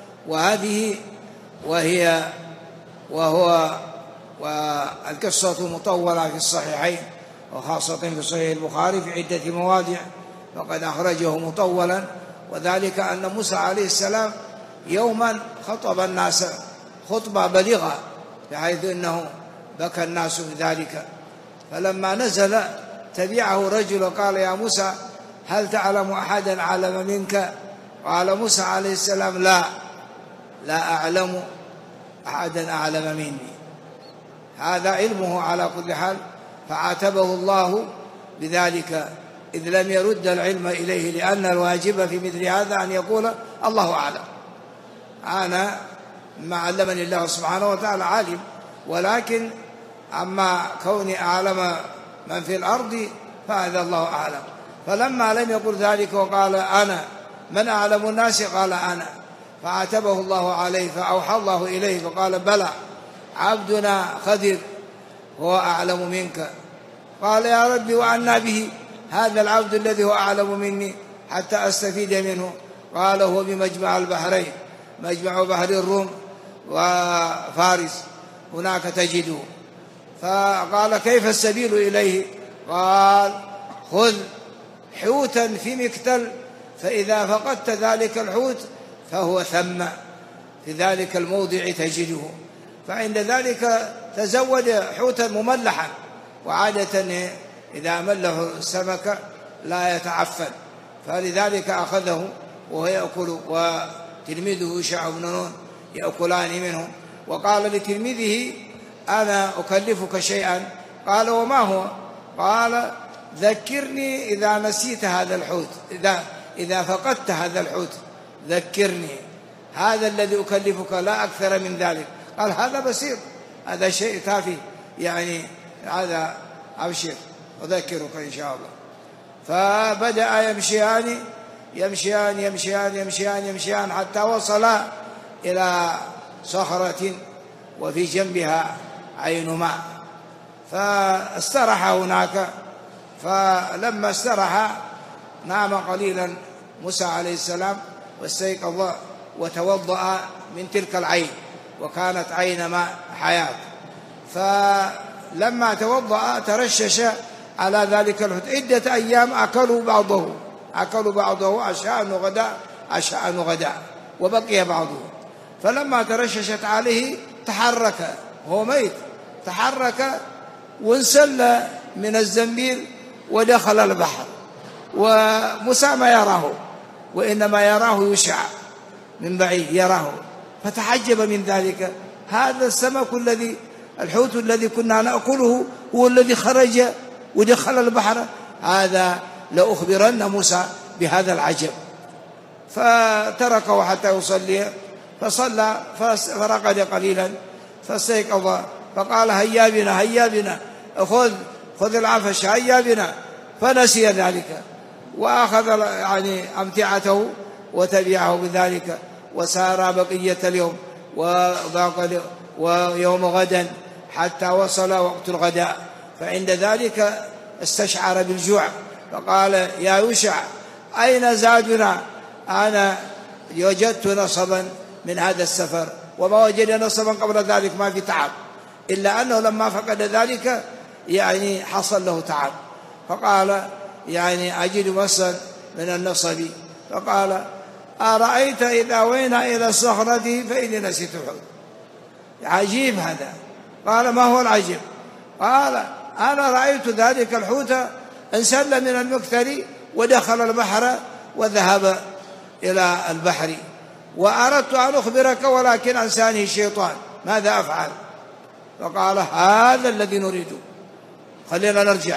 والقصة مطولة في الصحيحين وخاصة في صحيح البخاري في عدة مواضع، فقد أخرجه مطولا. وذلك أن موسى عليه السلام يوما خطب الناس خطبة بليغة بحيث أنه بكى الناس بذلك، فلما نزل تبعه رجل قال يا موسى هل تعلم أحدا أعلم منك؟ قال موسى عليه السلام لا أعلم أحدا أعلم مني. هذا علمه على كل حال، فعاتبه الله بذلك إذ لم يرد العلم إليه، لأن الواجب في مثل هذا أن يقول الله أعلم، أنا ما علمني الله سبحانه وتعالى عالم، ولكن أما كوني أعلم من في الأرض فهذا الله أعلم. فلما لم يقل ذلك وقال أنا من أعلم الناس قال أنا، فعاتبه الله عليه، فأوحى الله إليه فقال بلى عبدنا خضر هو أعلم منك. قال يا ربي وأنا به هذا العبد الذي هو أعلم مني حتى أستفيد منه؟ قال هو بمجمع البحرين، مجمع بحر الروم وفارس، هناك تجده. فقال كيف السبيل إليه؟ قال خذ حوتا في مكتل، فإذا فقدت ذلك الحوت فهو ثم في ذلك الموضع تجده، فعند ذلك تزود حوتا مملحا، وعادة إذا مله السمك لا يتعفن، فلذلك أخذه وهو يأكل تلميذه يوشع بن نون يأكلان منه. وقال لتلميذه أنا أكلفك شيئا، قال وما هو؟ قال ذكرني إذا نسيت هذا الحوت، إذا فقدت هذا الحوت ذكرني، هذا الذي أكلفك لا أكثر من ذلك. قال هذا بسيط، هذا شيء تافه، يعني هذا أبشر أذكرك إن شاء الله. فبدأ يمشيان حتى وصلا إلى صخرة وفي جنبها عين ماء، فاسترح هناك. فلما استرح نام قليلا موسى عليه السلام واستيقظ وتوضأ من تلك العين، وكانت عين ماء حياة. فلما توضأ ترشش على ذلك الحوت. عدة أيام أكلوا بعضه عشاء وغداء وبقي بعضه. فلما ترششت عليه تحرك، هو ميت، تحرك وانسل من الزنبيل ودخل البحر، وموسى ما يراه، وإنما يراه يوشع من بعيد يراه، فتعجب من ذلك. هذا السمك الحوت الذي كنا نأكله هو الذي خرج ودخل البحر، هذا لأخبرن موسى بهذا العجب. فتركه حتى يصلي، فصلى فرقد قليلا فاستيقظ، فقال هيا بنا خذ العفش، هيا بنا. فنسي ذلك وأخذ يعني أمتعته وتبعه بذلك، وسار بقية اليوم ويوم غدا حتى وصل وقت الغداء. فعند ذلك استشعر بالجوع، فقال يا يوشع أين زادنا؟ أنا وجدت نصبا من هذا السفر، وما وجد نصبا قبل ذلك ما في تعب، إلا أنه لما فقد ذلك يعني حصل له تعب. فقال يعني أجد مسا من النصب. فقال أرأيت إذا أوينا إلى الصخرة فإني نسيت الحوت. عجيب هذا. قال ما هو العجيب؟ قال أنا رأيت ذلك الحوت انسل من المكثر ودخل البحر وذهب إلى البحر، وأردت أن أخبرك ولكن أنساني الشيطان، ماذا أفعل؟ فقال هذا الذي نريده، خلينا نرجع.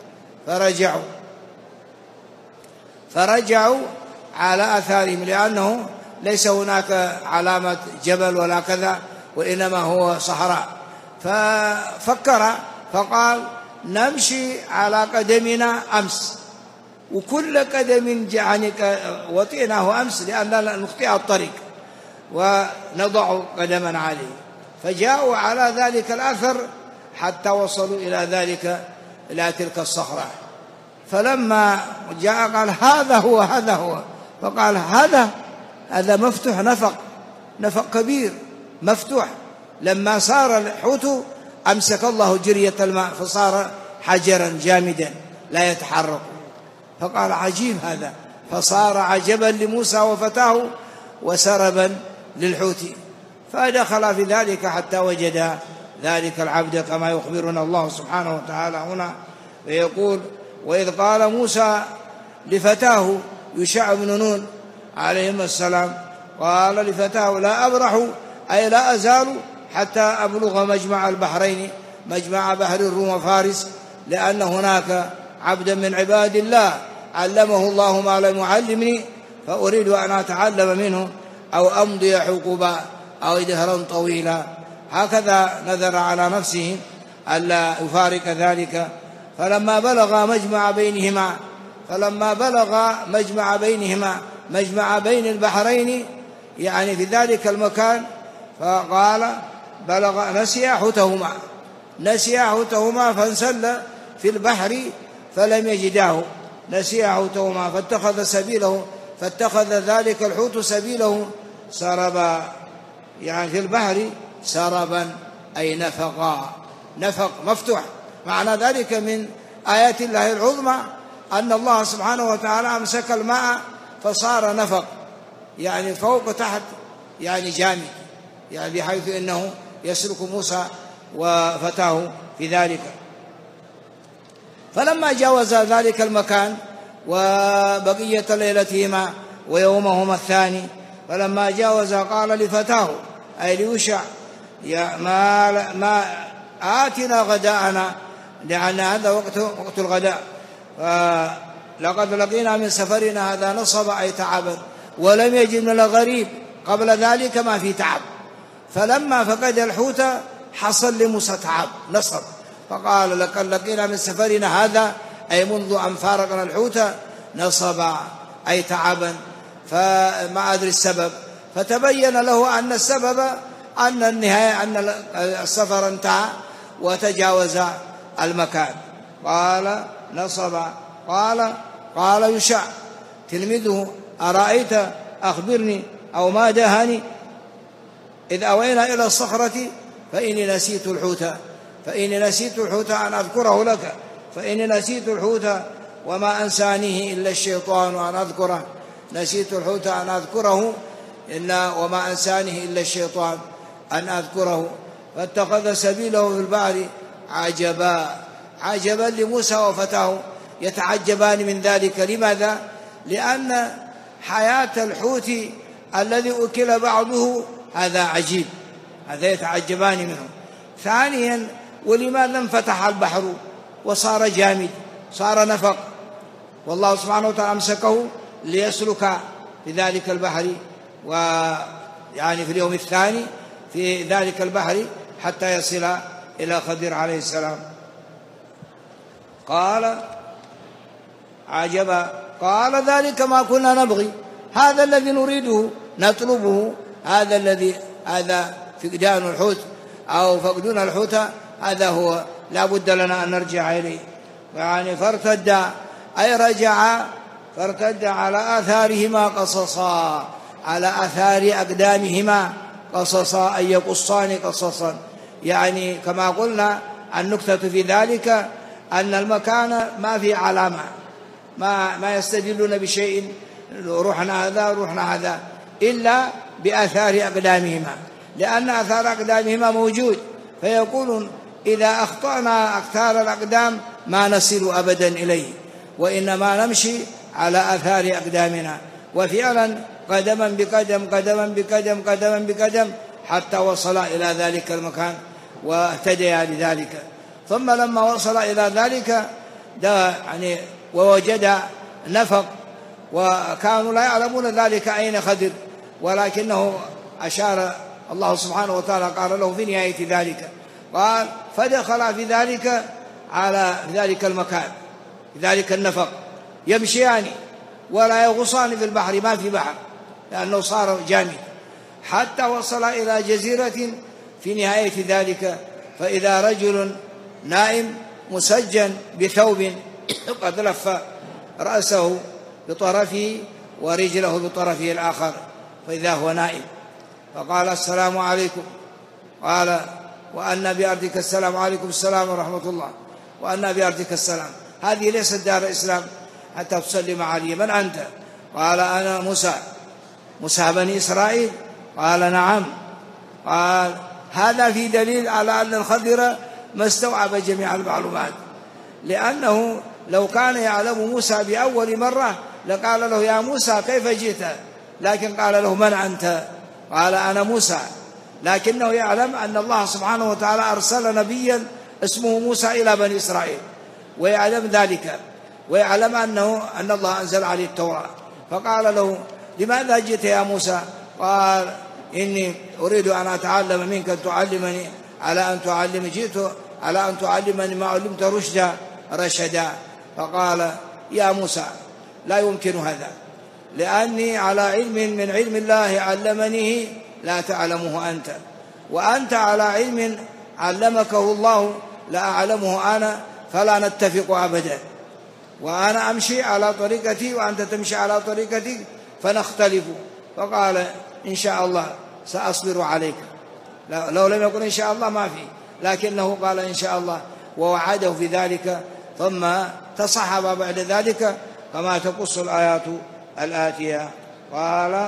فرجعوا على آثارهم، لأنه ليس هناك علامة جبل ولا كذا، وإنما هو صحراء. ففكر فقال نمشي على قدمنا أمس، وكل قدم يعني وطئناه أمس لأننا نخطئ الطريق ونضع قدما عليه. فجاءوا على ذلك الأثر حتى وصلوا إلى تلك الصخرة. فلما جاء قال هذا هو. فقال هذا مفتوح، نفق كبير مفتوح. لما صار الحوت أمسك الله جرية الماء فصار حجرا جامدا لا يتحرك. فقال عجيب هذا، فصار عجبا لموسى وفتاه وسربا للحوت. فدخل في ذلك حتى وجد ذلك العبد، كما يخبرنا الله سبحانه وتعالى هنا ويقول وإذ قال موسى لفتاه يوشع بن نون عليهم السلام، قال لفتاه لا أبرح أي لا أزال حتى أبلغ مجمع البحرين، مجمع بحر الروم وفارس، لأن هناك عبدا من عباد الله علمه الله ما لم يعلمني، فأريد أن أتعلم منه أو أمضي حقوبا أو دهرا طويلا. هكذا نذر على نفسه ألا يفارق ذلك. فلما بلغ مجمع بين البحرين، يعني في ذلك المكان، فقال نسي حوتهما فانسل في البحر فلم يجداه، نسي حوتهما فاتخذ ذلك الحوت سبيله سربا، يعني في البحر سربا أي نفق مفتوح. معنى ذلك من آيات الله العظمى أن الله سبحانه وتعالى أمسك الماء فصار نفق، يعني فوق تحت، يعني جامد، يعني بحيث أنه يسلك موسى وفتاه في ذلك. فلما جاوز ذلك المكان وبقية ليلتهما ويومهما الثاني، فلما جاوز قال لفتاه أي ليوشع ما آتنا غداءنا، لأن هذا وقت الغداء، لقد لقينا من سفرنا هذا نصب أي تعبا، ولم يجد من الغريب قبل ذلك ما في تعب. فلما فقد الحوت حصل لموسى تعب نصب، فقال لقد لقينا من سفرنا هذا أي منذ أن فارقنا الحوت نصب أي تعبا، فما أدري السبب. فتبين له أن السبب أن النهاية أن السفر انتهى وتجاوز المكان. قال نصب. قال يوشع تلميذه أرأيت أخبرني أو ما دهني إذ أوينا إلى الصخرة فإني نسيت الحوت أن أذكره لك، فإني نسيت الحوت وما أنسانيه إلا الشيطان أن أذكره، نسيت الحوت أن أذكره وما أنسانيه إلا الشيطان أن أذكره. فاتخذ سبيله في البحر عجبا لموسى وفتاه يتعجبان من ذلك. لماذا؟ لأن حياة الحوت الذي أكل بعضه هذا عجيب، هذا يتعجبان منه. ثانيا ولماذا انفتح البحر وصار جامد، صار نفق، والله سبحانه وتعالى أمسكه ليسلك في ذلك البحر، ويعني في اليوم الثاني في ذلك البحر حتى يصل إلى خضر عليه السلام. قال عجبا، قال ذلك ما كنا نبغي، هذا الذي نريده نطلبه، هذا فقدان الحوت أو فقدون الحوت، هذا هو لا بد لنا أن نرجع إليه. يعني فارتد أي رجع، فارتد على آثارهما قصصا، على آثار أقدامهما قصصا أي يقصان قصصا. يعني كما قلنا النكتة في ذلك أن المكان ما في علامة، ما يستدلون بشيء رحنا هذا إلا بآثار أقدامهما، لأن آثار أقدامهما موجود. فيقولون إذا أخطأنا آثار الأقدام ما نصل أبدا إليه، وإنما نمشي على آثار أقدامنا. وفعلا قدما بقدم حتى وصل إلى ذلك المكان واهتدى لذلك. ثم لما وصل إلى ذلك يعني ووجد نفق، وكانوا لا يعلمون ذلك أين خضر، ولكنه أشار الله سبحانه وتعالى قال له في نهاية ذلك، قال فدخل في ذلك المكان، في ذلك النفق، يمشيان ولا يغصان في البحر، ما في بحر لأنه صار جامد، حتى وصل إلى جزيرة في نهاية ذلك، فإذا رجل نائم مسجن بثوب قد لف رأسه بطرفه ورجله بطرفه الآخر، فإذا هو نائم. فقال السلام عليكم، قال وأن بأرضك السلام، عليكم السلام ورحمة الله، وأن بأرضك السلام. هذه ليست دار الإسلام حتى تسلم علي. من أنت؟ قال أنا موسى بني إسرائيل. قال نعم. قال هذا في دليل على أن الخضر ما استوعب جميع المعلومات، لأنه لو كان يعلم موسى بأول مرة لقال له يا موسى كيف جئت، لكن قال له من أنت؟ قال أنا موسى، لكنه يعلم أن الله سبحانه وتعالى أرسل نبيا اسمه موسى إلى بني إسرائيل، ويعلم ذلك، ويعلم أن الله أنزل عليه التوراة. فقال له لماذا جئت يا موسى؟ قال إني أريد أن أتعلم منك أن تعلمني جئت على أن تعلمني ما علمت رشدا. فقال يا موسى لا يمكن هذا، لأني على علم من علم الله علمنيه لا تعلمه أنت، وأنت على علم علمكه الله لا أعلمه أنا، فلا نتفق أبدا، وأنا أمشي على طريقتي وأنت تمشي على طريقتي فنختلف. فقال إن شاء الله سأصبر عليك. لو لم يقل إن شاء الله ما في، لكنه قال إن شاء الله ووعده في ذلك. ثم تصحب بعد ذلك كما تقص الآيات الآتية. قال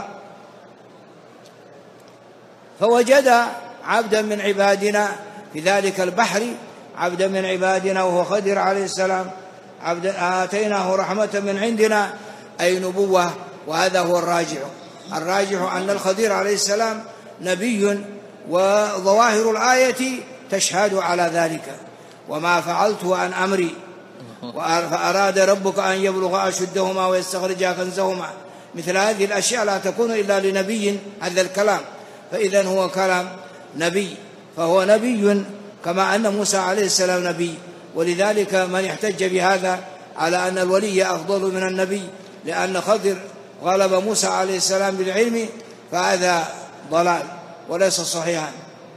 فوجد عبدا من عبادنا في ذلك البحر، عبدا من عبادنا وهو خضر عليه السلام، عبدا آتيناه رحمة من عندنا أي نبوة، وهذا هو الراجع. الراجح أن الخضر عليه السلام نبي، وظواهر الآية تشهد على ذلك. وما فعلته عن أمري فأراد ربك أن يبلغ أشدهما ويستخرجا كنزهما، مثل هذه الأشياء لا تكون إلا لنبي هذا الكلام، فإذا هو كلام نبي، فهو نبي كما أن موسى عليه السلام نبي. ولذلك من احتج بهذا على أن الولي أفضل من النبي لأن خضر غلب موسى عليه السلام بالعلم، فهذا ضلال وليس صحيحا.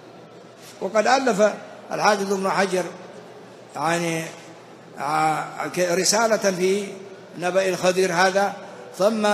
وقد ألف الحافظ ابن حجر يعني رسالة في نبأ الخضر هذا، ثم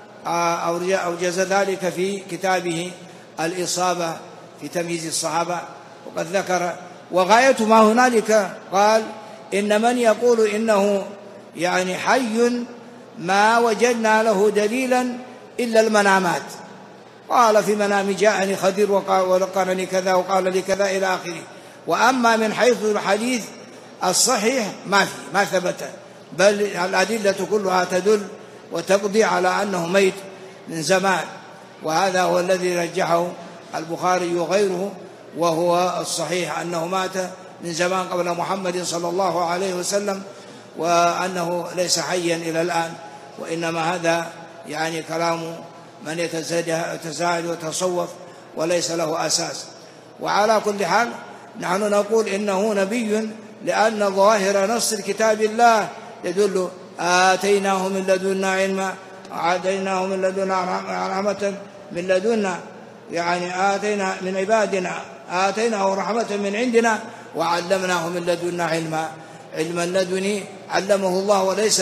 أوجز ذلك في كتابه الإصابة في تمييز الصحابة. وقد ذكر وغاية ما هنالك قال إن من يقول إنه يعني حي ما وجدنا له دليلا إلا المنامات، قال في منام جاءني خضر وقال لي كذا وقال لي كذا إلى آخره. وأما من حيث الحديث الصحيح ما ثبت، بل الأدلة كلها تدل وتقضي على أنه ميت من زمان، وهذا هو الذي رجحه البخاري وغيره، وهو الصحيح أنه مات من زمان قبل محمد صلى الله عليه وسلم، وأنه ليس حيا إلى الآن، وإنما هذا يعني كلام من يتزايد ويتصوف وليس له أساس. وعلى كل حال نحن نقول إنه نبي لأن ظاهر نص كتاب الله يدل آتيناه من لدنا علما، آتيناه من لدنا رحمة من لدنا، يعني آتينا من عبادنا آتيناه رحمة من عندنا وعلمناه من لدنا علما. علما لدني علمه الله، وليس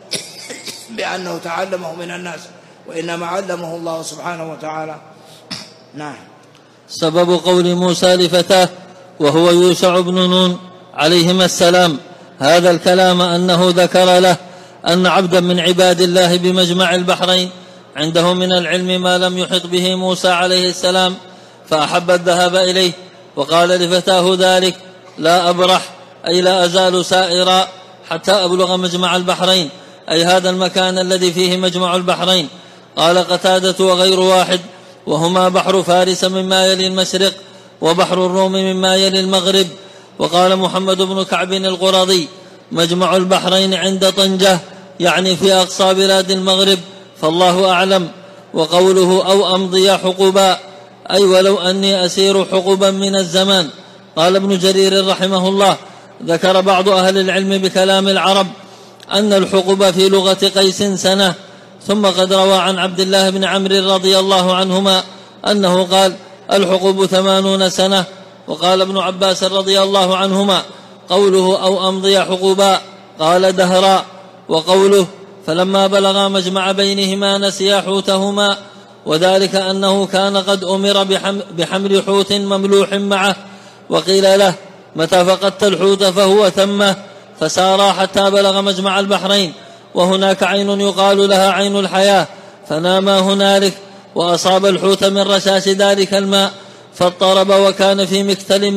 بأنه تعلمه من الناس، وإنما علمه الله سبحانه وتعالى. نعم. سبب قول موسى لفتاه وهو يوشع بن نون عليهما السلام هذا الكلام أنه ذكر له أن عبدا من عباد الله بمجمع البحرين عنده من العلم ما لم يحط به موسى عليه السلام، فأحب الذهاب إليه، وقال لفتاه ذلك: لا أبرح، أي لا أزال سائرا حتى أبلغ مجمع البحرين، أي هذا المكان الذي فيه مجمع البحرين. قال قتادة وغير واحد: وهما بحر فارس مما يلي المشرق، وبحر الروم مما يلي المغرب. وقال محمد بن كعب القرظي: مجمع البحرين عند طنجة، يعني في أقصى بلاد المغرب، فالله أعلم. وقوله أو أمضي حقبا، أي ولو أني أسير حقبا من الزمان. قال ابن جرير رحمه الله: ذكر بعض أهل العلم بكلام العرب أن الحقب في لغة قيس سنة. ثم قد روى عن عبد الله بن عمرو رضي الله عنهما أنه قال: الحقب 80 سنة. وقال ابن عباس رضي الله عنهما: قوله أو أمضي حقبا قال دهرا. وقوله فلما بلغا مجمع بينهما نسيا حوتهما، وذلك أنه كان قد أمر بحمل حوت مملوح معه، وقيل له: متى فقدت الحوت فهو ثمه، فسارا حتى بلغ مجمع البحرين، وهناك عين يقال لها عين الحياة، فناما هنالك، وأصاب الحوت من رشاش ذلك الماء فاضطرب، وكان في مكتل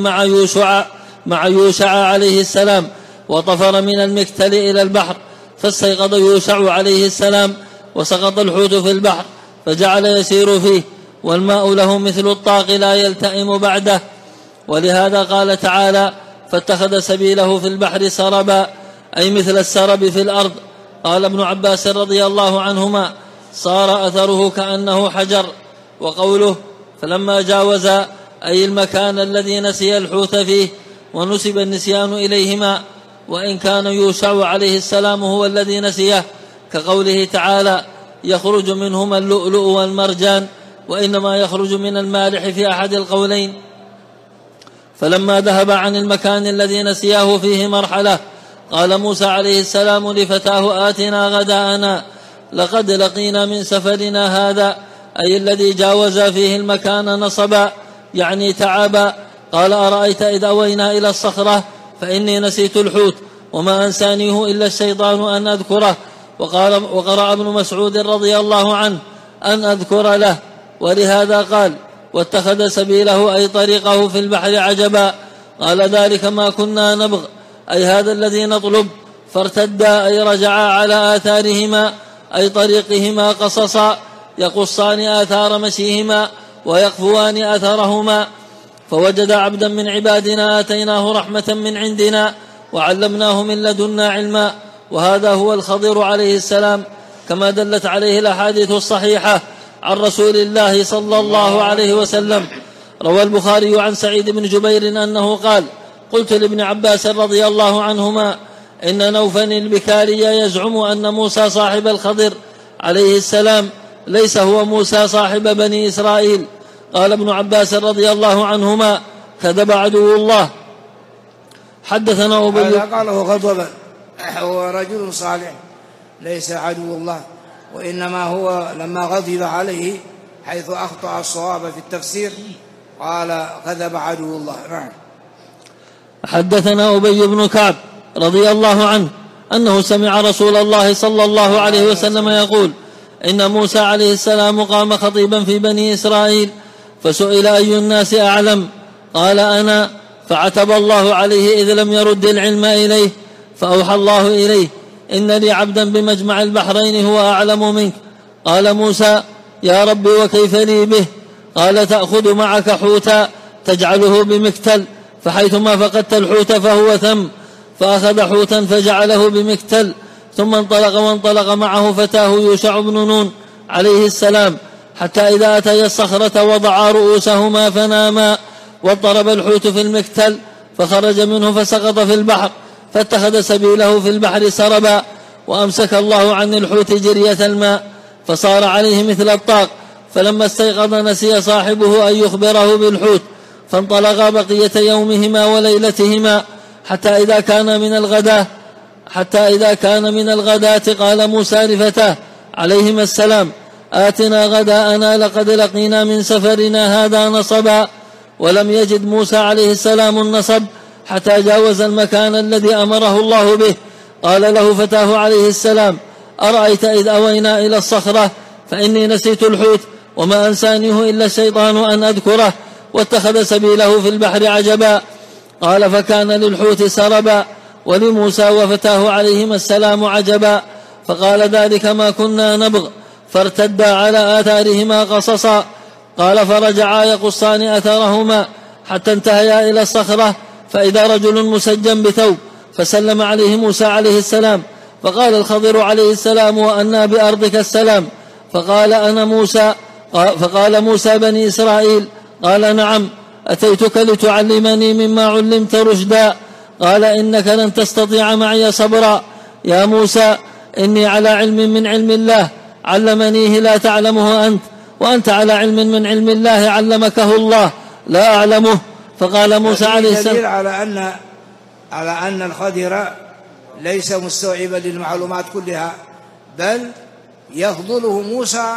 مع يوشع عليه السلام، وطفر من المكتل إلى البحر، فاستيقظ يوشع عليه السلام وسقط الحوت في البحر، فجعل يسير فيه، والماء له مثل الطاق لا يلتئم بعده. ولهذا قال تعالى: فاتخذ سبيله في البحر سربا، أي مثل السرب في الأرض. قال ابن عباس رضي الله عنهما: صار أثره كأنه حجر. وقوله فلما جاوز، أي المكان الذي نسي الحوت فيه، ونسب النسيان إليهما، وإن كان يوشع عليه السلام هو الذي نسيه، كقوله تعالى: يخرج منهما اللؤلؤ والمرجان، وإنما يخرج من المالح في أحد القولين. فلما ذهب عن المكان الذي نسياه فيه مرحلة، قال موسى عليه السلام لفتاه: آتنا غداءنا، لقد لقينا من سفرنا هذا، أي الذي جاوز فيه المكان نصبا، يعني تعبا. قال: أرأيت إذ أوينا إلى الصخرة فإني نسيت الحوت وما أنسانيه إلا الشيطان أن أذكره. وقرأ ابن مسعود رضي الله عنه أن أذكر له، ولهذا قال: واتخذ سبيله، أي طريقه في البحر عجبا. قال: ذلك ما كنا نبغ، أي هذا الذي نطلب. فارتدا، أي رجعا على آثارهما، أي طريقهما قصصا، يقصان آثار مشيهما ويقفوان أثرهما. فوجد عبدا من عبادنا آتيناه رحمة من عندنا وعلمناه من لدنا علما، وهذا هو الخضر عليه السلام، كما دلت عليه الأحاديث الصحيحة عن رسول الله صلى الله عليه وسلم. روى البخاري عن سعيد بن جبير أنه قال: قلت لابن عباس رضي الله عنهما: إن نوفا البكاري يزعم أن موسى صاحب الخضر عليه السلام ليس هو موسى صاحب بني إسرائيل. قال ابن عباس رضي الله عنهما: كذب عدو الله. حدثنا أبي. هذا قاله غضبا، هو رجل صالح ليس عدو الله، وإنما هو لما غضب عليه حيث أخطأ الصواب في التفسير قال كذب عدو الله. نعم. حدثنا أبي بن كعب رضي الله عنه أنه سمع رسول الله صلى الله عليه وسلم يقول: إن موسى عليه السلام قام خطيبا في بني إسرائيل فسئل أي الناس أعلم؟ قال: أنا. فعتب الله عليه إذ لم يرد العلم إليه، فأوحى الله إليه: إن لي عبدا بمجمع البحرين هو أعلم منك. قال موسى: يا رب وكيف لي به؟ قال: تأخذ معك حوتا تجعله بمكتل، فحيثما فقدت الحوت فهو ثم. فأخذ حوتا فجعله بمكتل، ثم انطلق وانطلق معه فتاه يوشع بن نون عليه السلام، حتى إذا أتيا الصخرة وضعا رؤوسهما فناما، واضطرب الحوت في المكتل فخرج منه فسقط في البحر، فاتخذ سبيله في البحر سربا، وأمسك الله عن الحوت جرية الماء فصار عليه مثل الطاق. فلما استيقظ نسي صاحبه أن يخبره بالحوت، فانطلقا بقية يومهما وليلتهما حتى إذا كان من الغداة قال موسى لفتاه عليهما السلام: آتنا غداءنا لقد لقينا من سفرنا هذا نصبا. ولم يجد موسى عليه السلام النصب حتى جاوز المكان الذي أمره الله به. قال له فتاه عليه السلام: أرأيت إذ أوينا إلى الصخرة فإني نسيت الحوت وما أنسانيه إلا الشيطان أن أذكره، واتخذ سبيله في البحر عجبا. قال: فكان للحوت سربا ولموسى وفتاه عليهما السلام عجبا. فقال: ذلك ما كنا نبغ، فارتدا على آثارهما قصصا. قال: فرجعا يقصان أثرهما حتى انتهيا إلى الصخرة، فإذا رجل مسجن بثوب، فسلم عليه موسى عليه السلام، فقال الخضر عليه السلام: وأنى بأرضك السلام؟ فقال: أنا موسى. فقال موسى: بني إسرائيل؟ قال: نعم، أتيتك لتعلمني مما علمت رشدا. قال: إنك لن تستطيع معي صبرا. يا موسى، إني على علم من علم الله علمنيه لا تعلمه أنت، وأنت على علم من علم الله علمكه الله لا أعلمه. فقال موسى عليه السلام على أن الخضر ليس مستوعبا للمعلومات كلها، بل يفضله موسى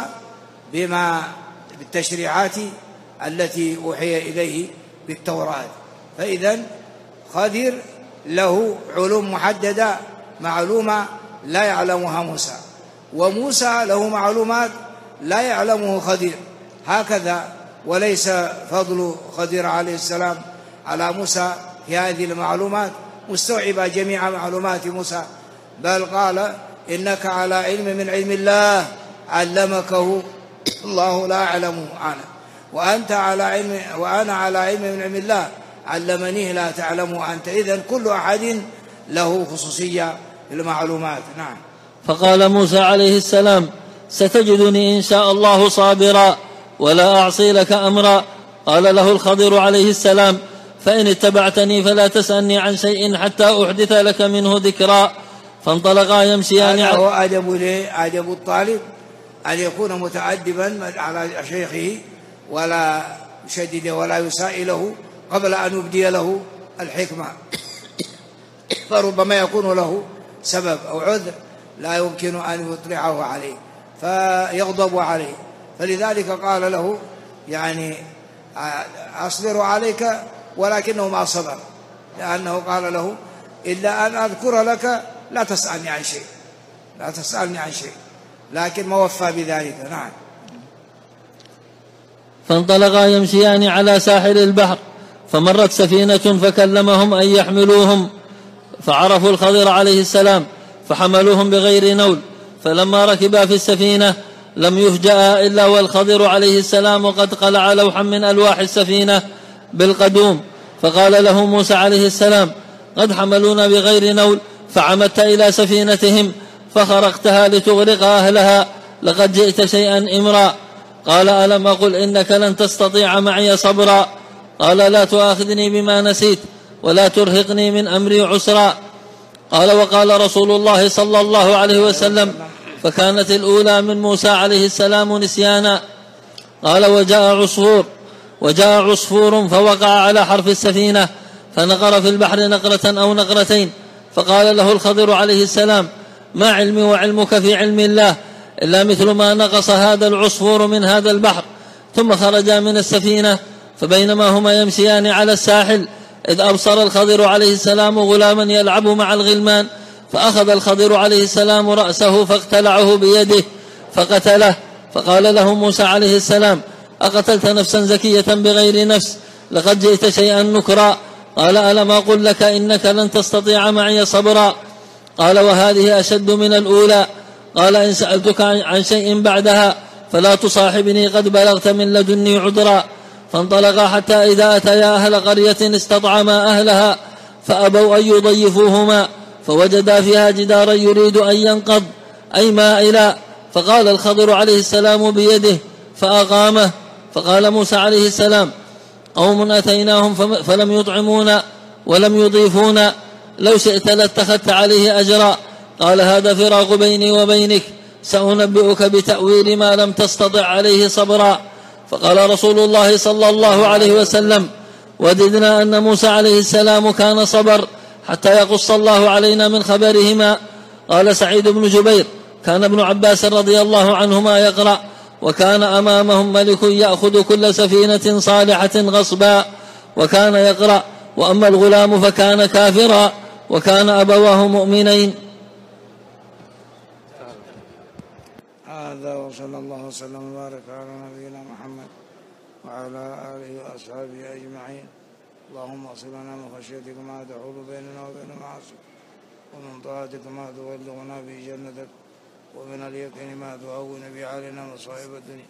بالتشريعات التي أوحي إليه بالتوراة. فإذن خضر له علوم محددة معلومة لا يعلمها موسى، وموسى له معلومات لا يعلمه خضر، هكذا. وليس فضل خضر عليه السلام على موسى في هذه المعلومات مستوعبة جميع معلومات موسى، بل قال: إنك على علم من علم الله علمكه الله لا أعلمه أنا، وأنت على علم وأنا على علم من علم الله علمنيه لا تعلمه أنت. إذن كل أحد له خصوصية في المعلومات. نعم. فقال موسى عليه السلام: ستجدني إن شاء الله صابرا ولا أعصي لك أمرا. قال له الخضر عليه السلام: فإن اتبعتني فلا تسألني عن شيء حتى أحدث لك منه ذكرا. فانطلقا يمشيان. هذا هو أدب الطالب، أن يكون متأدبا على شيخه ولا يشدد ولا يسائله قبل أن يبدي له الحكمة، فربما يكون له سبب أو عذر لا يمكن أن يطلعه عليه فيغضب عليه. فلذلك قال له: يعني أصبر عليك، ولكنه ما صبر، لأنه قال له: إلا أن أذكر لك لا تسألني عن شيء، لكن ما وفى بذلك. نعم. فانطلقا يمشيان على ساحل البحر، فمرت سفينة فكلمهم أن يحملوهم، فعرفوا الخضر عليه السلام فحملوهم بغير نول. فلما ركبا في السفينة لم يفجأ إلا والخضر عليه السلام قد قلع لوحا من ألواح السفينة بالقدوم، فقال له موسى عليه السلام: قد حملونا بغير نول، فعمدت إلى سفينتهم فخرقتها لتغرق أهلها، لقد جئت شيئا إمرا. قال: ألم أقل إنك لن تستطيع معي صبرا؟ قال: لا تؤاخذني بما نسيت ولا ترهقني من أمري عسرا. قال: وقال رسول الله صلى الله عليه وسلم: فكانت الأولى من موسى عليه السلام نسيانا. قال: وجاء عصفور فوقع على حرف السفينة فنقر في البحر نقرة أو نقرتين، فقال له الخضر عليه السلام: ما علمي وعلمك في علم الله إلا مثل ما نقص هذا العصفور من هذا البحر. ثم خرجا من السفينة، فبينما هما يمشيان على الساحل إذ أبصر الخضر عليه السلام غلاما يلعب مع الغلمان، فأخذ الخضر عليه السلام رأسه فاقتلعه بيده فقتله. فقال له موسى عليه السلام: أقتلت نفسا زكية بغير نفس؟ لقد جئت شيئا نكرا. قال: ألم أقل لك إنك لن تستطيع معي صبرا؟ قال: وهذه أشد من الأولى. قال: إن سألتك عن شيء بعدها فلا تصاحبني، قد بلغت من لدني عذرا. فانطلقا حتى إذا أتيا أهل قرية استطعما أهلها فأبوا أن يضيفوهما، فوجدا فيها جدارا يريد أن ينقض أي مائلا، فقال الخضر عليه السلام بيده فأقامه. فقال موسى عليه السلام: قوم أتيناهم فلم يطعمونا ولم يضيفونا، لو شئت لاتخذت عليه أجرا. قال: هذا فراق بيني وبينك، سأنبئك بتأويل ما لم تستطع عليه صبرا. فقال رسول الله صلى الله عليه وسلم: وددنا أن موسى عليه السلام كان صبر حتى يقص الله علينا من خبرهما. قال سعيد بن جبير: كان ابن عباس رضي الله عنهما يقرأ: وكان أمامهم ملك يأخذ كل سفينة صالحة غصبا، وكان يقرأ: وأما الغلام فكان كافرا وكان أبواه مؤمنين. هذا وصلى الله وسلم وبارك على نبينا محمد وعلى آله وأصحابه أجمعين. اللهم اغفر لنا من خشيتك ما تحول بيننا وبين معاصيك، ومن طاعتك ما تبلغنا به جنتك، ومن اليقين ما تهون به علينا مصائب الدنيا،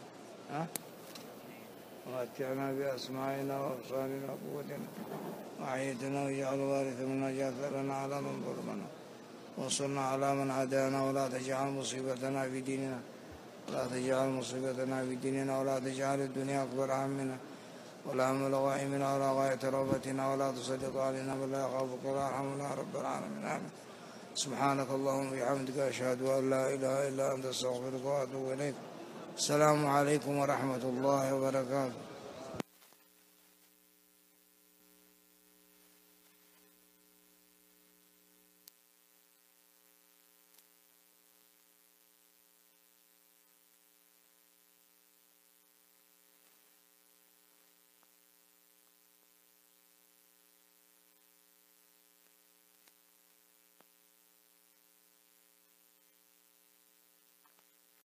ومتعنا بأسماعنا وأبصارنا وقوتنا وأحييتنا واجعل الوارث منا، واجعل ثأرنا على من ظلمنا، وانصرنا على من عادانا، ولا تجعل مصيبتنا في ديننا، ولا تجعل الدنيا أكبر همنا ولا مبلغ علمنا ولا غاية رغبتنا، ولا تسلط علينا من لا يخافك ولا يرحمنا يا رب العالمين. آمين. سبحانك اللهم وبحمدك، أشهد أن لا إله إلا أنت، أستغفرك وأتوب إليك. السلام عليكم ورحمة الله وبركاته.